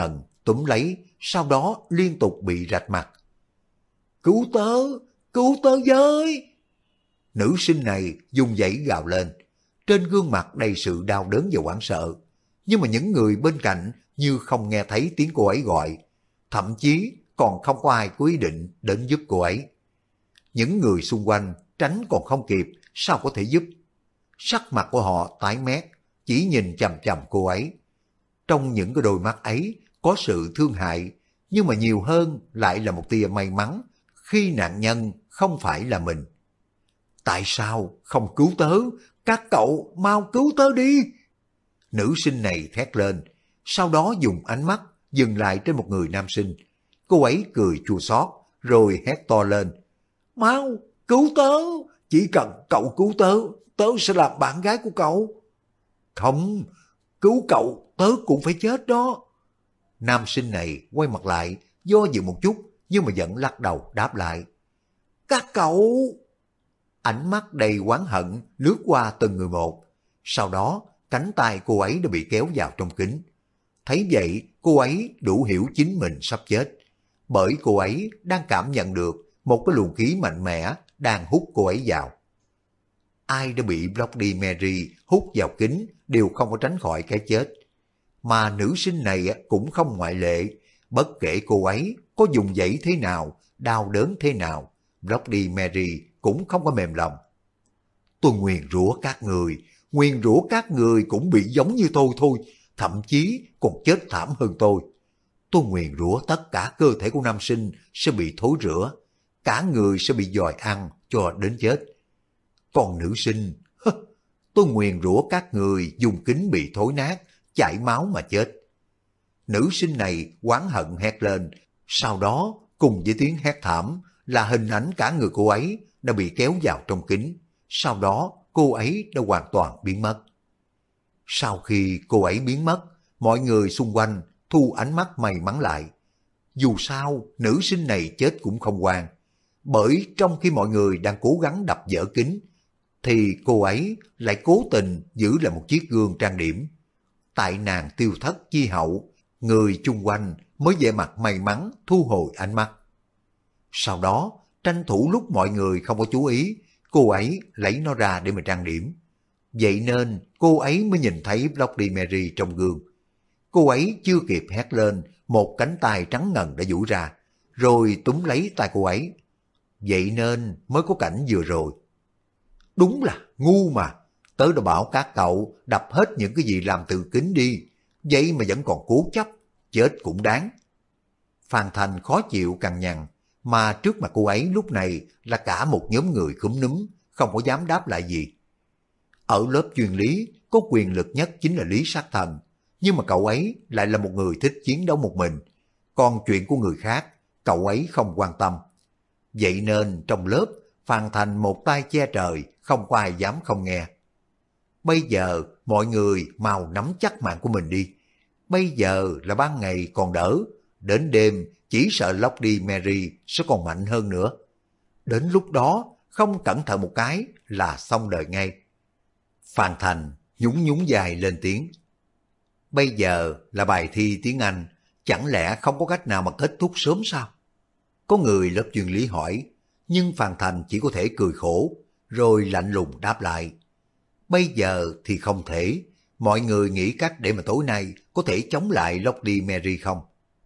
túm lấy, sau đó liên tục bị rạch mặt. Cứu tớ với! Nữ sinh này dùng dãy gào lên, trên gương mặt đầy sự đau đớn và hoảng sợ. Nhưng mà những người bên cạnh như không nghe thấy tiếng cô ấy gọi, thậm chí còn không có ai có ý định đến giúp cô ấy. Những người xung quanh tránh còn không kịp, sao có thể giúp? Sắc mặt của họ tái mét, chỉ nhìn chằm chằm cô ấy. Trong những cái đôi mắt ấy có sự thương hại, nhưng mà nhiều hơn lại là một tia may mắn khi nạn nhân không phải là mình. Tại sao không cứu tớ? Các cậu mau cứu tớ đi! Nữ sinh này thét lên, sau đó dùng ánh mắt dừng lại trên một người nam sinh. Cô ấy cười chua xót rồi hét to lên. Mau, cứu tớ! Chỉ cần cậu cứu tớ, tớ sẽ làm bạn gái của cậu. Không, cứu cậu, tớ cũng phải chết đó. Nam sinh này quay mặt lại, do dự một chút, nhưng mà vẫn lắc đầu đáp lại. Các cậu! Ánh mắt đầy oán hận lướt qua từng người một. Sau đó, cánh tay cô ấy đã bị kéo vào trong kính. Thấy vậy, cô ấy đủ hiểu chính mình sắp chết. Bởi cô ấy đang cảm nhận được một cái luồng khí mạnh mẽ đang hút cô ấy vào. Ai đã bị Bloody Mary hút vào kính đều không có tránh khỏi cái chết. Mà nữ sinh này cũng không ngoại lệ. Bất kể cô ấy có dùng dãy thế nào, đau đớn thế nào, Bloody Mary cũng không có mềm lòng. Tôi nguyền rủa các người cũng bị giống như tôi thôi, thậm chí còn chết thảm hơn tôi. Tôi nguyền rủa tất cả cơ thể của nam sinh sẽ bị thối rữa, cả người sẽ bị dòi ăn cho đến chết. Còn nữ sinh, tôi nguyền rủa các người dùng kính bị thối nát, chảy máu mà chết. Nữ sinh này oán hận hét lên, sau đó cùng với tiếng hét thảm là hình ảnh cả người cô ấy đã bị kéo vào trong kính, sau đó cô ấy đã hoàn toàn biến mất. Sau khi cô ấy biến mất, mọi người xung quanh thu ánh mắt may mắn lại. Dù sao, nữ sinh này chết cũng không oan, bởi trong khi mọi người đang cố gắng đập vỡ kính, thì cô ấy lại cố tình giữ lại một chiếc gương trang điểm. Tại nàng tiêu thất chi hậu, người chung quanh mới vẻ mặt may mắn thu hồi ánh mắt. Sau đó, tranh thủ lúc mọi người không có chú ý, cô ấy lấy nó ra để mà trang điểm. Vậy nên cô ấy mới nhìn thấy Bloody Mary trong gương. Cô ấy chưa kịp hét lên, một cánh tay trắng ngần đã duỗi ra, rồi túm lấy tay cô ấy. Vậy nên mới có cảnh vừa rồi. Đúng là ngu mà, tớ đã bảo các cậu đập hết những cái gì làm từ kính đi, vậy mà vẫn còn cố chấp, chết cũng đáng. Phan Thành khó chịu cằn nhằn, mà trước mặt cô ấy lúc này là cả một nhóm người cúm núm, không có dám đáp lại gì. Ở lớp chuyên lý, có quyền lực nhất chính là Lý Sát Thần, nhưng mà cậu ấy lại là một người thích chiến đấu một mình, còn chuyện của người khác, cậu ấy không quan tâm. Vậy nên trong lớp, Phan Thành một tay che trời, không có ai dám không nghe. Bây giờ mọi người mau nắm chắc mạng của mình đi. Bây giờ là ban ngày còn đỡ, đến đêm chỉ sợ Bloody Mary sẽ còn mạnh hơn nữa. Đến lúc đó không cẩn thận một cái là xong đời ngay. Phan Thành nhún nhún dài lên tiếng. Bây giờ là bài thi tiếng Anh, chẳng lẽ không có cách nào mà kết thúc sớm sao? Có người lớp chuyên lý hỏi, nhưng Phan Thành chỉ có thể cười khổ, rồi lạnh lùng đáp lại. Bây giờ thì không thể, mọi người nghĩ cách để mà tối nay có thể chống lại Bloody Mary không?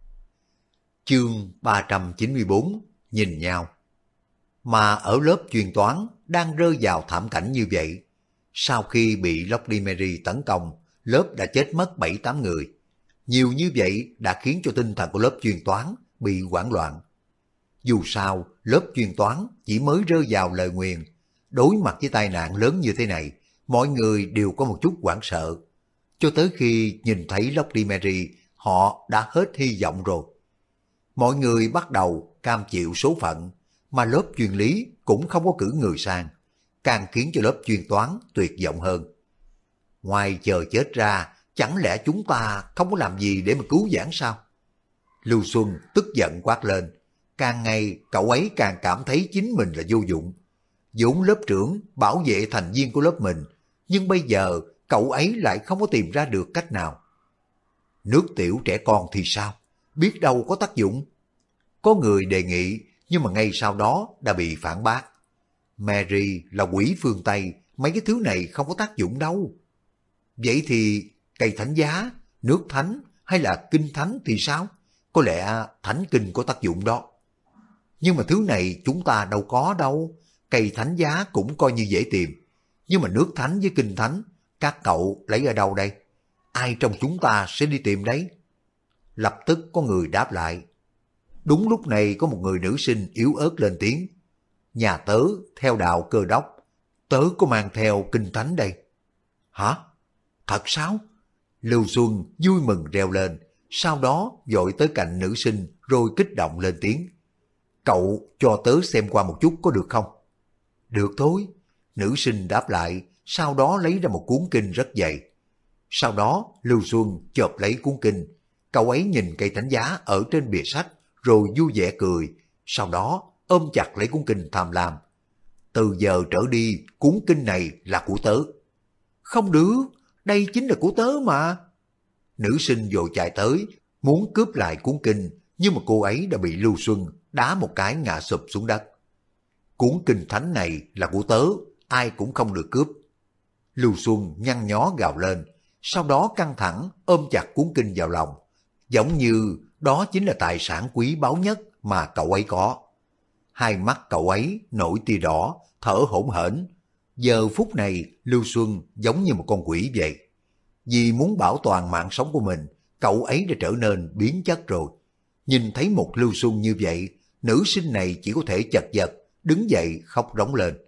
Chương 394, nhìn nhau. Mà ở lớp chuyên toán đang rơi vào thảm cảnh như vậy. Sau khi bị Bloody Mary tấn công, lớp đã chết mất 7-8 người. Nhiều như vậy đã khiến cho tinh thần của lớp chuyên toán bị hoảng loạn. Dù sao, lớp chuyên toán chỉ mới rơi vào lời nguyền. Đối mặt với tai nạn lớn như thế này, mọi người đều có một chút hoảng sợ. Cho tới khi nhìn thấy Bloody Mary, họ đã hết hy vọng rồi. Mọi người bắt đầu cam chịu số phận, mà lớp chuyên lý cũng không có cử người sang, càng khiến cho lớp chuyên toán tuyệt vọng hơn. Ngoài chờ chết ra, chẳng lẽ chúng ta không có làm gì để mà cứu vãn sao? Lưu Xuân tức giận quát lên, càng ngày cậu ấy càng cảm thấy chính mình là vô dụng. Vốn lớp trưởng bảo vệ thành viên của lớp mình, nhưng bây giờ cậu ấy lại không có tìm ra được cách nào. Nước tiểu trẻ con thì sao? biết đâu có tác dụng. Có người đề nghị, nhưng mà ngay sau đó đã bị phản bác. Mary là quỷ phương Tây, mấy cái thứ này không có tác dụng đâu. Vậy thì cây thánh giá, nước thánh hay là kinh thánh thì sao? Có lẽ thánh kinh có tác dụng đó. Nhưng mà thứ này chúng ta đâu có đâu. Cây thánh giá cũng coi như dễ tìm. Nhưng mà nước thánh với kinh thánh, các cậu lấy ở đâu đây? Ai trong chúng ta sẽ đi tìm đấy? Lập tức có người đáp lại. Đúng lúc này có một người nữ sinh yếu ớt lên tiếng. Nhà tớ theo đạo Cơ Đốc, tớ có mang theo kinh thánh đây. Hả? Thật sao? Lưu Xuân vui mừng reo lên, sau đó vội tới cạnh nữ sinh rồi kích động lên tiếng. Cậu cho tớ xem qua một chút có được không? Được thôi. Nữ sinh đáp lại, sau đó lấy ra một cuốn kinh rất dày. Sau đó Lưu Xuân chộp lấy cuốn kinh, cậu ấy nhìn cây thánh giá ở trên bìa sách rồi vui vẻ cười, sau đó ôm chặt lấy cuốn kinh tham lam. Từ giờ trở đi cuốn kinh này là của tớ. Không được, đây chính là của tớ mà. Nữ sinh vội chạy tới, muốn cướp lại cuốn kinh, nhưng mà cô ấy đã bị Lưu Xuân đá một cái ngã sụp xuống đất. Cuốn kinh thánh này là của tớ, ai cũng không được cướp. Lưu Xuân nhăn nhó gào lên, sau đó căng thẳng ôm chặt cuốn kinh vào lòng, giống như đó chính là tài sản quý báu nhất mà cậu ấy có. Hai mắt cậu ấy nổi tia đỏ, thở hổn hển. Giờ phút này Lưu Xuân giống như một con quỷ vậy. Vì muốn bảo toàn mạng sống của mình, cậu ấy đã trở nên biến chất rồi. Nhìn thấy một Lưu Xuân như vậy, nữ sinh này chỉ có thể chật vật, đứng dậy khóc rống lên.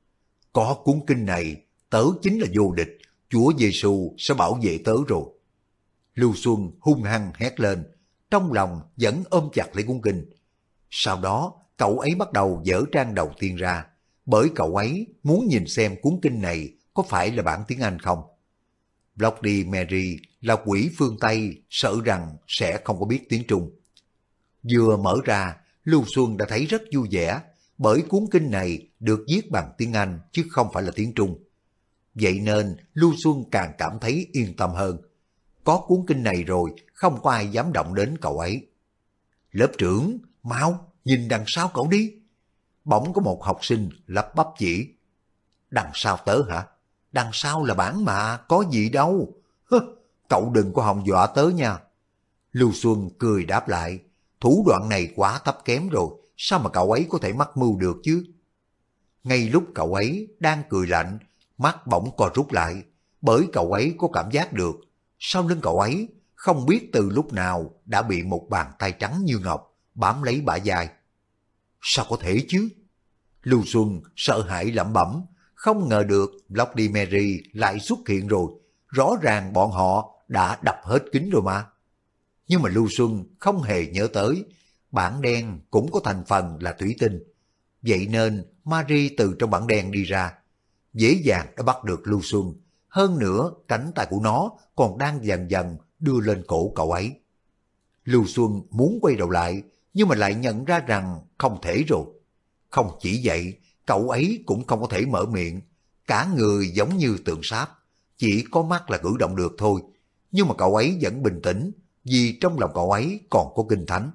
Có cuốn kinh này, tớ chính là vô địch, Chúa Giêsu sẽ bảo vệ tớ rồi. Lưu Xuân hung hăng hét lên, trong lòng vẫn ôm chặt lấy cuốn kinh. Sau đó, cậu ấy bắt đầu dở trang đầu tiên ra, bởi cậu ấy muốn nhìn xem cuốn kinh này có phải là bản tiếng Anh không. Bloody Mary là quỷ phương Tây, sợ rằng sẽ không có biết tiếng Trung. Vừa mở ra, Lưu Xuân đã thấy rất vui vẻ, bởi cuốn kinh này được viết bằng tiếng Anh chứ không phải là tiếng Trung. Vậy nên Lưu Xuân càng cảm thấy yên tâm hơn. Có cuốn kinh này rồi, không có ai dám động đến cậu ấy. Lớp trưởng, mau, nhìn đằng sau cậu đi. Bỗng có một học sinh lắp bắp chỉ. Đằng sau tớ hả? Đằng sau là bản mà, có gì đâu. Hứ, cậu đừng có hòng dọa tớ nha. Lưu Xuân cười đáp lại, thủ đoạn này quá thấp kém rồi, sao mà cậu ấy có thể mắc mưu được chứ? Ngay lúc cậu ấy đang cười lạnh, mắt bỗng co rút lại, bởi cậu ấy có cảm giác được, sau lưng cậu ấy không biết từ lúc nào đã bị một bàn tay trắng như ngọc bám lấy bả vai. Sao có thể chứ? Lưu Xuân sợ hãi lẩm bẩm, không ngờ được Bloody Mary lại xuất hiện rồi, rõ ràng bọn họ đã đập hết kính rồi mà. Nhưng mà Lưu Xuân không hề nhớ tới, bảng đen cũng có thành phần là thủy tinh. Vậy nên Marie từ trong bảng đen đi ra, dễ dàng đã bắt được Lưu Xuân. Hơn nữa, cánh tay của nó còn đang dần dần đưa lên cổ cậu ấy. Lưu Xuân muốn quay đầu lại, nhưng mà lại nhận ra rằng không thể rồi. Không chỉ vậy, cậu ấy cũng không có thể mở miệng, cả người giống như tượng sáp, chỉ có mắt là cử động được thôi. Nhưng mà cậu ấy vẫn bình tĩnh, vì trong lòng cậu ấy còn có kinh thánh.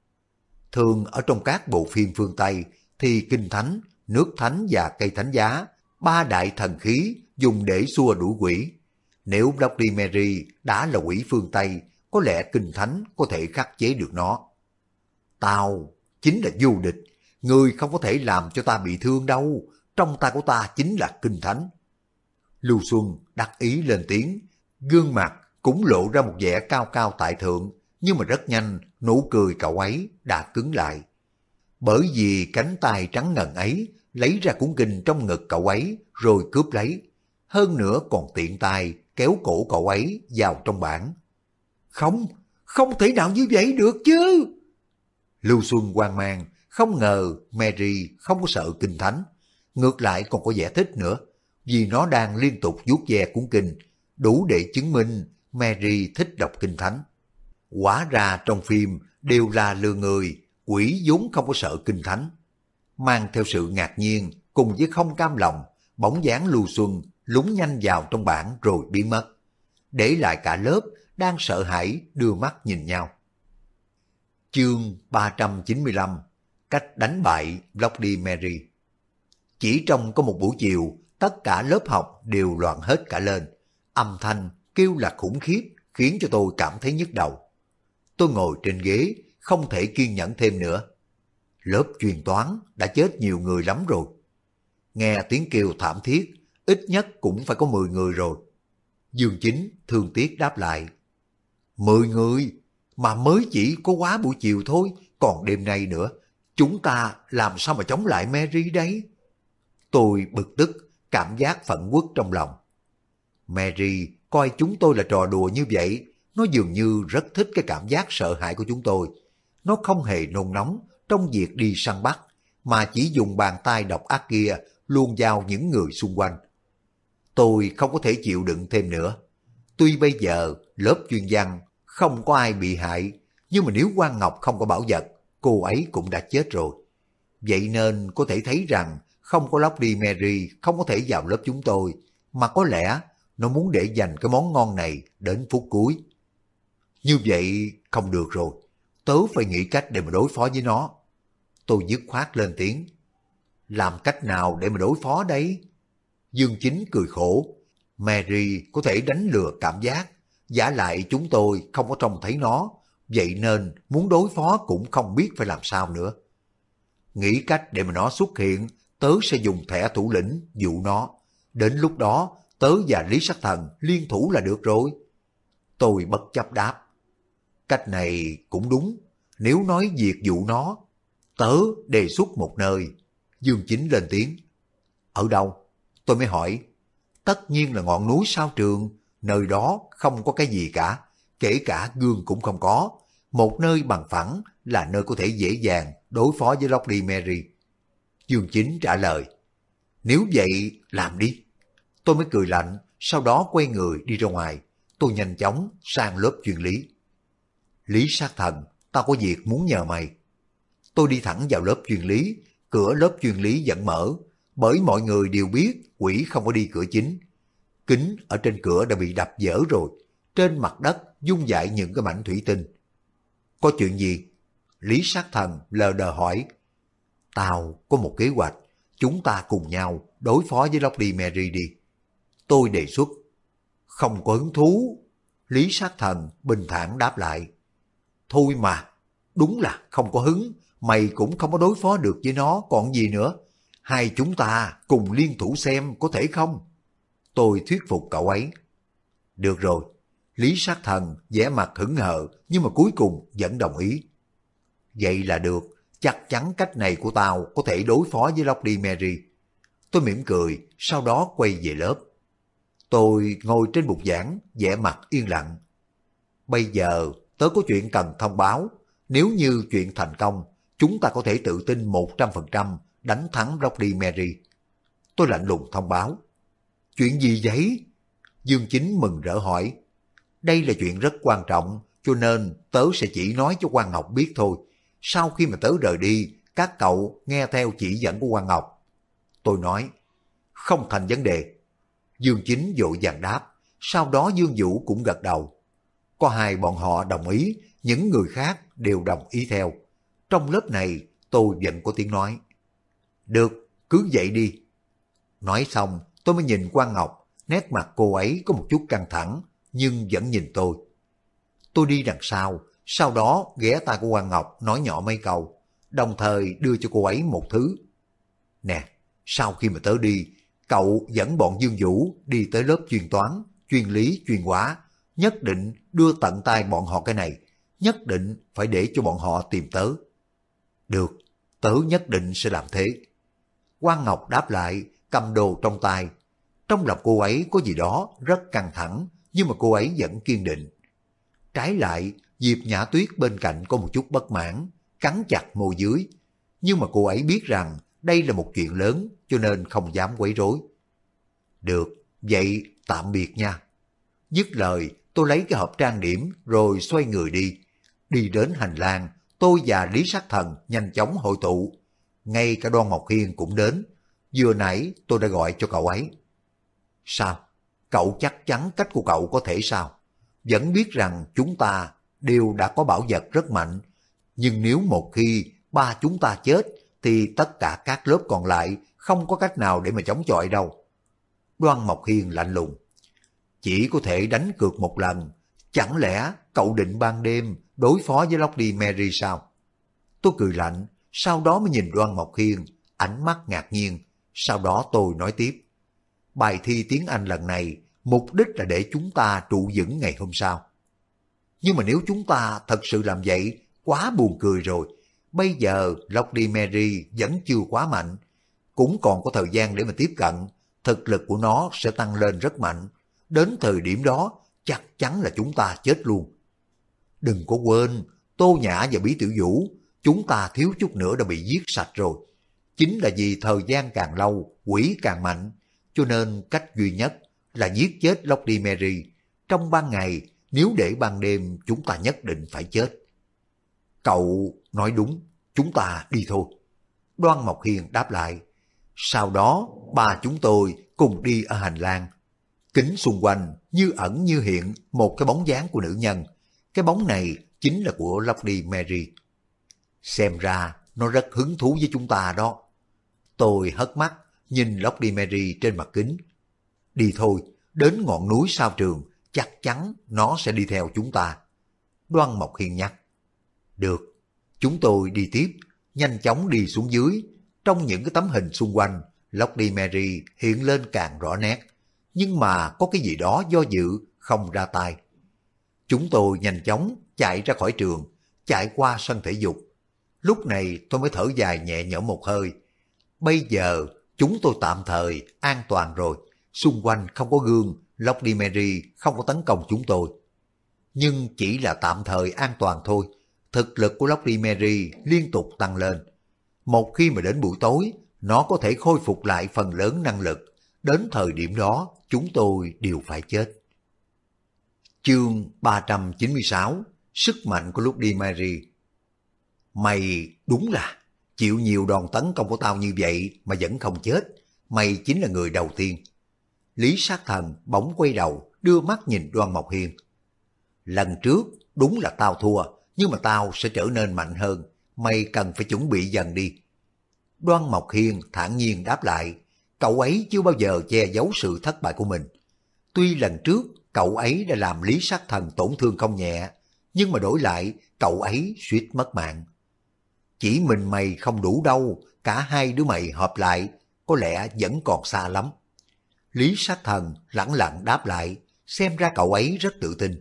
Thường ở trong các bộ phim phương Tây thì kinh thánh, nước thánh và cây thánh giá, ba đại thần khí dùng để xua đuổi quỷ. Nếu Bloody Mary đã là quỷ phương Tây, có lẽ kinh thánh có thể khắc chế được nó. Tao chính là vô địch, ngươi không có thể làm cho ta bị thương đâu, trong tay của ta chính là kinh thánh. Lưu Xuân đắc ý lên tiếng, gương mặt cũng lộ ra một vẻ cao cao tại thượng, nhưng mà rất nhanh nụ cười cậu ấy đã cứng lại. Bởi vì cánh tay trắng ngần ấy lấy ra cuốn kinh trong ngực cậu ấy rồi cướp lấy, hơn nữa còn tiện tay kéo cổ cậu ấy vào trong bảng. Không, không thể nào như vậy được chứ. Lưu Xuân hoang mang, không ngờ Mary không có sợ kinh thánh, ngược lại còn có vẻ thích nữa, vì nó đang liên tục vuốt ve cuốn kinh, đủ để chứng minh Mary thích đọc kinh thánh. Hóa ra trong phim đều là lừa người, quỷ vốn không có sợ kinh thánh. Mang theo sự ngạc nhiên cùng với không cam lòng, bóng dáng Lưu Xuân lún nhanh vào trong bảng rồi biến mất, để lại cả lớp đang sợ hãi đưa mắt nhìn nhau. Chương 395. Cách đánh bại Bloody Mary. Chỉ trong có một buổi chiều, tất cả lớp học đều loạn hết cả lên. Âm thanh kêu là khủng khiếp khiến cho tôi cảm thấy nhức đầu. Tôi ngồi trên ghế, không thể kiên nhẫn thêm nữa. Lớp chuyên toán đã chết nhiều người lắm rồi. Nghe tiếng kêu thảm thiết, ít nhất cũng phải có 10 người rồi. Dương Chính thương tiếc đáp lại. 10 người? Mà mới chỉ có quá buổi chiều thôi, còn đêm nay nữa. Chúng ta làm sao mà chống lại Mary đấy? Tôi bực tức, cảm giác phẫn uất trong lòng. Mary coi chúng tôi là trò đùa như vậy, nó dường như rất thích cái cảm giác sợ hãi của chúng tôi. Nó không hề nôn nóng trong việc đi săn bắt, mà chỉ dùng bàn tay độc ác kia luôn vào những người xung quanh. Tôi không có thể chịu đựng thêm nữa. Tuy bây giờ lớp chuyên văn không có ai bị hại, nhưng mà nếu Quang Ngọc không có bảo vật, cô ấy cũng đã chết rồi. Vậy nên có thể thấy rằng không có Bloody Mary không có thể vào lớp chúng tôi, mà có lẽ nó muốn để dành cái món ngon này đến phút cuối. Như vậy không được rồi, tớ phải nghĩ cách để mà đối phó với nó. Tôi dứt khoát lên tiếng. Làm cách nào để mà đối phó đấy? Dương Chính cười khổ. Mary có thể đánh lừa cảm giác, giả lại chúng tôi không có trông thấy nó, vậy nên muốn đối phó cũng không biết phải làm sao nữa. Nghĩ cách để mà nó xuất hiện, tớ sẽ dùng thẻ thủ lĩnh dụ nó. Đến lúc đó, tớ và Lý Sắc Thần liên thủ là được rồi. Tôi bất chấp đáp. Cách này cũng đúng, nếu nói việc dụ nó, tớ đề xuất một nơi. Dương Chính lên tiếng. Ở đâu? Tôi mới hỏi. Tất nhiên là ngọn núi Sao Trường, nơi đó không có cái gì cả, kể cả gương cũng không có. Một nơi bằng phẳng là nơi có thể dễ dàng đối phó với Bloody Mary. Dương Chính trả lời. Nếu vậy, làm đi. Tôi mới cười lạnh, sau đó quay người đi ra ngoài. Tôi nhanh chóng sang lớp chuyên lý. Lý Sát Thần, tao có việc muốn nhờ mày. Tôi đi thẳng vào lớp chuyên lý, cửa lớp chuyên lý vẫn mở, bởi mọi người đều biết quỷ không có đi cửa chính. Kính ở trên cửa đã bị đập vỡ rồi, trên mặt đất vung dại những cái mảnh thủy tinh. Có chuyện gì? Lý Sát Thần lờ đờ hỏi. Tao có một kế hoạch, chúng ta cùng nhau đối phó với Bloody Mary đi. Tôi đề xuất. Không có hứng thú. Lý Sát Thần bình thản đáp lại. Thôi mà, đúng là không có hứng, mày cũng không có đối phó được với nó còn gì nữa. Hai chúng ta cùng liên thủ xem có thể không? Tôi thuyết phục cậu ấy. Được rồi. Lý Sát Thần vẻ mặt hững hờ nhưng mà cuối cùng vẫn đồng ý. Vậy là được, chắc chắn cách này của tao có thể đối phó với Bloody Mary. Tôi mỉm cười, sau đó quay về lớp. Tôi ngồi trên bục giảng, vẻ mặt yên lặng. Bây giờ tớ có chuyện cần thông báo. Nếu như chuyện thành công, chúng ta có thể tự tin 100% đánh thắng Bloody Mary. Tôi lạnh lùng thông báo. Chuyện gì vậy? Dương Chính mừng rỡ hỏi. Đây là chuyện rất quan trọng, cho nên tớ sẽ chỉ nói cho Quang Ngọc biết thôi. Sau khi mà tớ rời đi, các cậu nghe theo chỉ dẫn của Quang Ngọc. Tôi nói, không thành vấn đề. Dương Chính vội vàng đáp, sau đó Dương Vũ cũng gật đầu. Có hai bọn họ đồng ý, những người khác đều đồng ý theo. Trong lớp này, tôi vẫn có tiếng nói. Được, cứ vậy đi. Nói xong, tôi mới nhìn Quang Ngọc, nét mặt cô ấy có một chút căng thẳng, nhưng vẫn nhìn tôi. Tôi đi đằng sau đó ghé tai của Quang Ngọc nói nhỏ mấy câu, đồng thời đưa cho cô ấy một thứ. Nè, sau khi mà tớ đi, cậu dẫn bọn Dương Vũ đi tới lớp chuyên toán, chuyên lý, chuyên hóa, nhất định đưa tận tay bọn họ cái này, nhất định phải để cho bọn họ tìm tớ. Được, tớ nhất định sẽ làm thế. Quang Ngọc đáp lại, cầm đồ trong tay. Trong lòng cô ấy có gì đó rất căng thẳng, nhưng mà cô ấy vẫn kiên định. Trái lại, Diệp Nhã Tuyết bên cạnh có một chút bất mãn, cắn chặt môi dưới. Nhưng mà cô ấy biết rằng đây là một chuyện lớn, cho nên không dám quấy rối. Được, vậy tạm biệt nha. Dứt lời, tôi lấy cái hộp trang điểm rồi xoay người đi. Đi đến hành lang, tôi và Lý Sát Thần nhanh chóng hội tụ. Ngay cả Đoan Mộc Hiên cũng đến. Vừa nãy tôi đã gọi cho cậu ấy. Sao? Cậu chắc chắn cách của cậu có thể sao? Vẫn biết rằng chúng ta đều đã có bảo vật rất mạnh. Nhưng nếu một khi ba chúng ta chết thì tất cả các lớp còn lại không có cách nào để mà chống chọi đâu. Đoan Mộc Hiên lạnh lùng. Chỉ có thể đánh cược một lần. Chẳng lẽ cậu định ban đêm đối phó với Lady Mary sao? Tôi cười lạnh, sau đó mới nhìn Đoan Mộc Hiên, ánh mắt ngạc nhiên. Sau đó tôi nói tiếp. Bài thi tiếng Anh lần này mục đích là để chúng ta trụ vững ngày hôm sau. Nhưng mà nếu chúng ta thật sự làm vậy, quá buồn cười rồi. Bây giờ Lady Mary vẫn chưa quá mạnh, cũng còn có thời gian để mà tiếp cận. Thực lực của nó sẽ tăng lên rất mạnh. Đến thời điểm đó, chắc chắn là chúng ta chết luôn. Đừng có quên, Tô Nhã và Bí Tiểu Vũ, chúng ta thiếu chút nữa đã bị giết sạch rồi. Chính là vì thời gian càng lâu, quỷ càng mạnh, cho nên cách duy nhất là giết chết Lady Mary. Trong ban ngày, nếu để ban đêm chúng ta nhất định phải chết. Cậu nói đúng, chúng ta đi thôi. Đoan Mộc Hiên đáp lại. Sau đó, ba chúng tôi cùng đi ở hành lang. Kính xung quanh như ẩn như hiện một cái bóng dáng của nữ nhân. Cái bóng này chính là của Lady Mary. Xem ra nó rất hứng thú với chúng ta đó. Tôi hất mắt nhìn Lady Mary trên mặt kính. Đi thôi, đến ngọn núi sao trường, chắc chắn nó sẽ đi theo chúng ta. Đoan Mộc Hiên nhắc. Được, chúng tôi đi tiếp, nhanh chóng đi xuống dưới. Trong những cái tấm hình xung quanh, Lady Mary hiện lên càng rõ nét. Nhưng mà có cái gì đó do dự, không ra tay. Chúng tôi nhanh chóng chạy ra khỏi trường, chạy qua sân thể dục. Lúc này tôi mới thở dài nhẹ nhõm một hơi. Bây giờ chúng tôi tạm thời an toàn rồi. Xung quanh không có gương, Lady Mary không có tấn công chúng tôi. Nhưng chỉ là tạm thời an toàn thôi. Thực lực của Lady Mary liên tục tăng lên. Một khi mà đến buổi tối, nó có thể khôi phục lại phần lớn năng lực. Đến thời điểm đó, chúng tôi đều phải chết. Chương 396. Sức mạnh của Lady Mary. Mày đúng là chịu nhiều đòn tấn công của tao như vậy mà vẫn không chết. Mày chính là người đầu tiên. Lý Sát Thần bỗng quay đầu, đưa mắt nhìn Đoan Mộc Hiên. Lần trước đúng là tao thua, nhưng mà tao sẽ trở nên mạnh hơn. Mày cần phải chuẩn bị dần đi. Đoan Mộc Hiên thản nhiên đáp lại. Cậu ấy chưa bao giờ che giấu sự thất bại của mình. Tuy lần trước cậu ấy đã làm Lý Sát Thần tổn thương không nhẹ, nhưng mà đổi lại cậu ấy suýt mất mạng. Chỉ mình mày không đủ đâu, cả hai đứa mày hợp lại có lẽ vẫn còn xa lắm. Lý Sát Thần lẳng lặng đáp lại, xem ra cậu ấy rất tự tin.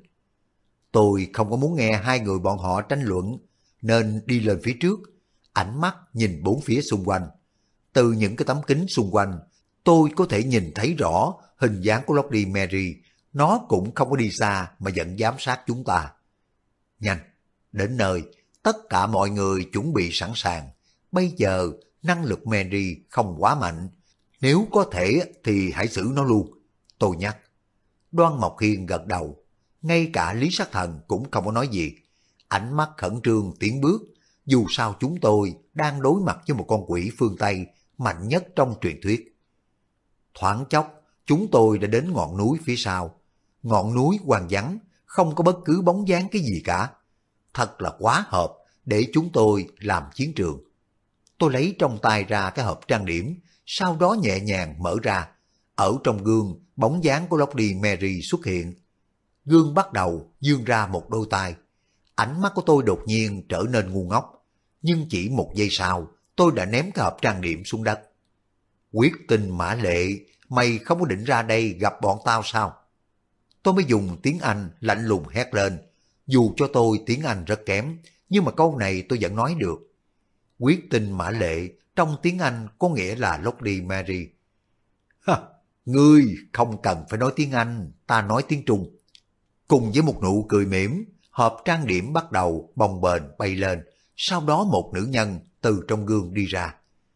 Tôi không có muốn nghe hai người bọn họ tranh luận, nên đi lên phía trước, ánh mắt nhìn bốn phía xung quanh. Từ những cái tấm kính xung quanh, tôi có thể nhìn thấy rõ hình dáng của Lady Mary. Nó cũng không có đi xa mà vẫn giám sát chúng ta. Nhanh, đến nơi, tất cả mọi người chuẩn bị sẵn sàng. Bây giờ năng lực Mary không quá mạnh, nếu có thể thì hãy xử nó luôn. Tôi nhắc. Đoan Mộc Hiên gật đầu. Ngay cả Lý Sát Thần cũng không có nói gì. Ánh mắt khẩn trương tiến bước. Dù sao chúng tôi đang đối mặt với một con quỷ phương Tây mạnh nhất trong truyền thuyết. Thoáng chốc, chúng tôi đã đến ngọn núi phía sau. Ngọn núi hoang vắng, không có bất cứ bóng dáng cái gì cả. Thật là quá hợp để chúng tôi làm chiến trường. Tôi lấy trong tay ra cái hộp trang điểm, sau đó nhẹ nhàng mở ra. Ở trong gương, bóng dáng của Lady Mary xuất hiện. Gương bắt đầu vươn ra một đôi tay. Ánh mắt của tôi đột nhiên trở nên ngu ngốc. Nhưng chỉ một giây sau, tôi đã ném cái hộp trang điểm xuống đất. Quyết tinh Mã Lệ, mày không có định ra đây gặp bọn tao sao? Tôi mới dùng tiếng Anh lạnh lùng hét lên. Dù cho tôi tiếng Anh rất kém, nhưng mà câu này tôi vẫn nói được. Quyết tinh Mã Lệ trong tiếng Anh có nghĩa là Lady Mary. Ha, ngươi không cần phải nói tiếng Anh, ta nói tiếng Trung. Cùng với một nụ cười mỉm, hộp trang điểm bắt đầu bồng bềnh bay lên. Sau đó một nữ nhân từ trong gương đi ra.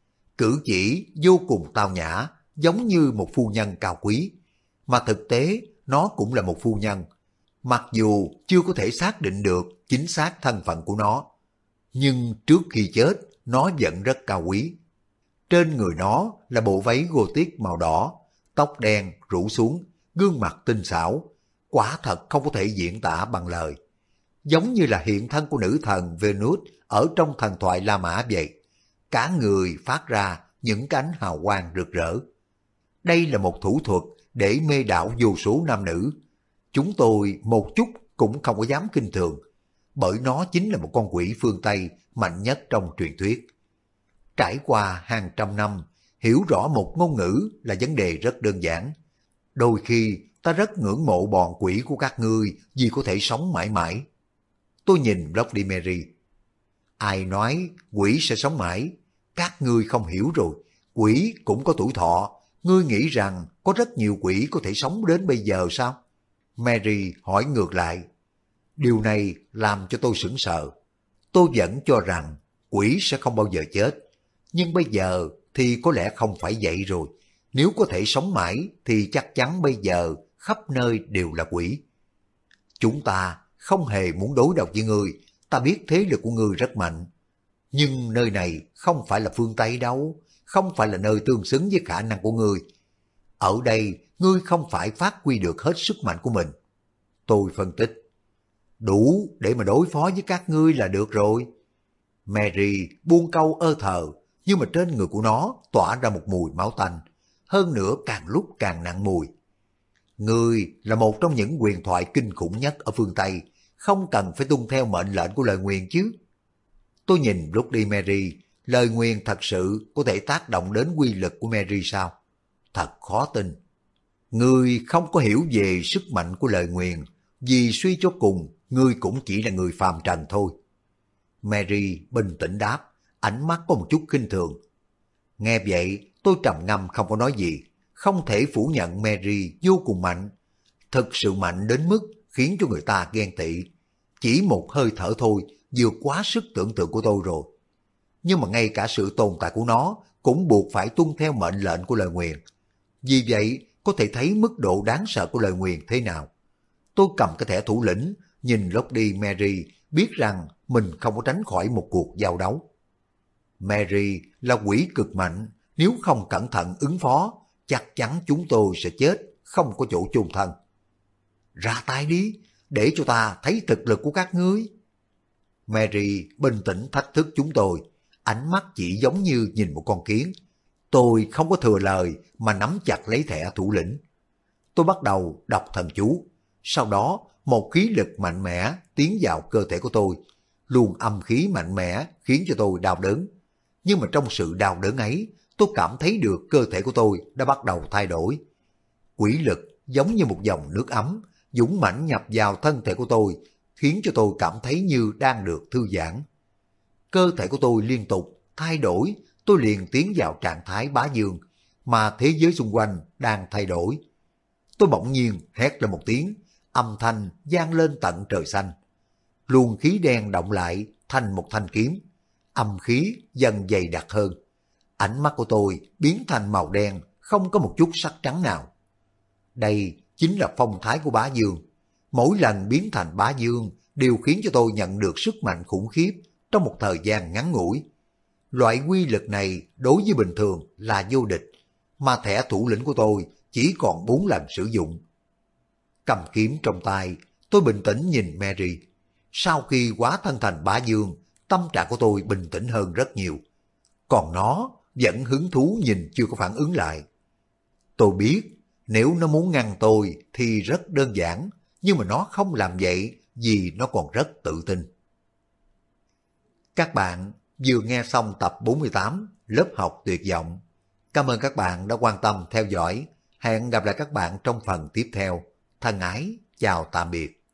Cử chỉ vô cùng tao nhã, giống như một phu nhân cao quý. Mà thực tế, nó cũng là một phu nhân. Mặc dù chưa có thể xác định được chính xác thân phận của nó, nhưng trước khi chết, nó vẫn rất cao quý. Trên người nó là bộ váy Gothic màu đỏ, tóc đen rủ xuống, gương mặt tinh xảo. Quả thật không có thể diễn tả bằng lời. giống như là hiện thân của nữ thần Venus ở trong thần thoại La Mã vậy. Cả người phát ra những cánh hào quang rực rỡ. Đây là một thủ thuật để mê đảo vô số nam nữ. Chúng tôi một chút cũng không có dám kinh thường, bởi nó chính là một con quỷ phương Tây mạnh nhất trong truyền thuyết. Trải qua hàng trăm năm, hiểu rõ một ngôn ngữ là vấn đề rất đơn giản. Đôi khi ta rất ngưỡng mộ bọn quỷ của các ngươi vì có thể sống mãi mãi. Tôi nhìn Bloody Mary. Ai nói quỷ sẽ sống mãi? Các ngươi không hiểu rồi. Quỷ cũng có tuổi thọ. Ngươi nghĩ rằng có rất nhiều quỷ có thể sống đến bây giờ sao? Mary hỏi ngược lại. Điều này làm cho tôi sững sờ. Tôi vẫn cho rằng quỷ sẽ không bao giờ chết. Nhưng bây giờ thì có lẽ không phải vậy rồi. Nếu có thể sống mãi thì chắc chắn bây giờ khắp nơi đều là quỷ. Chúng ta không hề muốn đối đầu với ngươi. Ta biết thế lực của ngươi rất mạnh. Nhưng nơi này không phải là phương Tây đâu. Không phải là nơi tương xứng với khả năng của ngươi. Ở đây ngươi không phải phát huy được hết sức mạnh của mình. Tôi phân tích. Đủ để mà đối phó với các ngươi là được rồi. Mary buông câu ơ thờ, nhưng mà trên người của nó tỏa ra một mùi máu tanh, hơn nữa càng lúc càng nặng mùi. Ngươi là một trong những huyền thoại kinh khủng nhất ở phương Tây, không cần phải tuân theo mệnh lệnh của lời nguyền chứ. Tôi nhìn Bloody Mary, lời nguyền thật sự có thể tác động đến quy lực của Mary sao? Thật khó tin. Ngươi không có hiểu về sức mạnh của lời nguyền, vì suy cho cùng, ngươi cũng chỉ là người phàm trần thôi. Mary bình tĩnh đáp, ánh mắt có một chút khinh thường. Nghe vậy, tôi trầm ngâm không có nói gì, không thể phủ nhận Mary vô cùng mạnh. Thực sự mạnh đến mức khiến cho người ta ghen tị. Chỉ một hơi thở thôi, vượt quá sức tưởng tượng của tôi rồi. Nhưng mà ngay cả sự tồn tại của nó cũng buộc phải tuân theo mệnh lệnh của lời nguyền. Vì vậy, có thể thấy mức độ đáng sợ của lời nguyền thế nào. Tôi cầm cái thẻ thủ lĩnh, nhìn Bloody Mary, biết rằng mình không có tránh khỏi một cuộc giao đấu. Mary là quỷ cực mạnh, nếu không cẩn thận ứng phó, chắc chắn chúng tôi sẽ chết, không có chỗ chôn thân. Ra tay đi, để cho ta thấy thực lực của các ngươi. Mary bình tĩnh thách thức chúng tôi, ánh mắt chỉ giống như nhìn một con kiến. Tôi không có thừa lời mà nắm chặt lấy thẻ thủ lĩnh. Tôi bắt đầu đọc thần chú, sau đó một khí lực mạnh mẽ tiến vào cơ thể của tôi. Luồng âm khí mạnh mẽ khiến cho tôi đau đớn. Nhưng mà trong sự đau đớn ấy, tôi cảm thấy được cơ thể của tôi đã bắt đầu thay đổi. Quỷ lực giống như một dòng nước ấm, dũng mãnh nhập vào thân thể của tôi, khiến cho tôi cảm thấy như đang được thư giãn. Cơ thể của tôi liên tục thay đổi, tôi liền tiến vào trạng thái bá dương, mà thế giới xung quanh đang thay đổi. Tôi bỗng nhiên hét lên một tiếng, âm thanh vang lên tận trời xanh. Luồng khí đen động lại thành một thanh kiếm, âm khí dần dày đặc hơn. Ánh mắt của tôi biến thành màu đen, không có một chút sắc trắng nào. Đây chính là phong thái của bá dương. Mỗi lần biến thành bá dương đều khiến cho tôi nhận được sức mạnh khủng khiếp trong một thời gian ngắn ngủi. Loại quy lực này đối với bình thường là vô địch, mà thẻ thủ lĩnh của tôi chỉ còn 4 lần sử dụng. Cầm kiếm trong tay, tôi bình tĩnh nhìn Mary. Sau khi hóa thân thành bá dương, tâm trạng của tôi bình tĩnh hơn rất nhiều. Còn nó vẫn hứng thú nhìn chưa có phản ứng lại. Tôi biết, nếu nó muốn ngăn tôi thì rất đơn giản, nhưng mà nó không làm vậy vì nó còn rất tự tin. Các bạn vừa nghe xong tập 48 lớp học tuyệt vọng. Cảm ơn các bạn đã quan tâm theo dõi. Hẹn gặp lại các bạn trong phần tiếp theo. Thân ái, chào tạm biệt.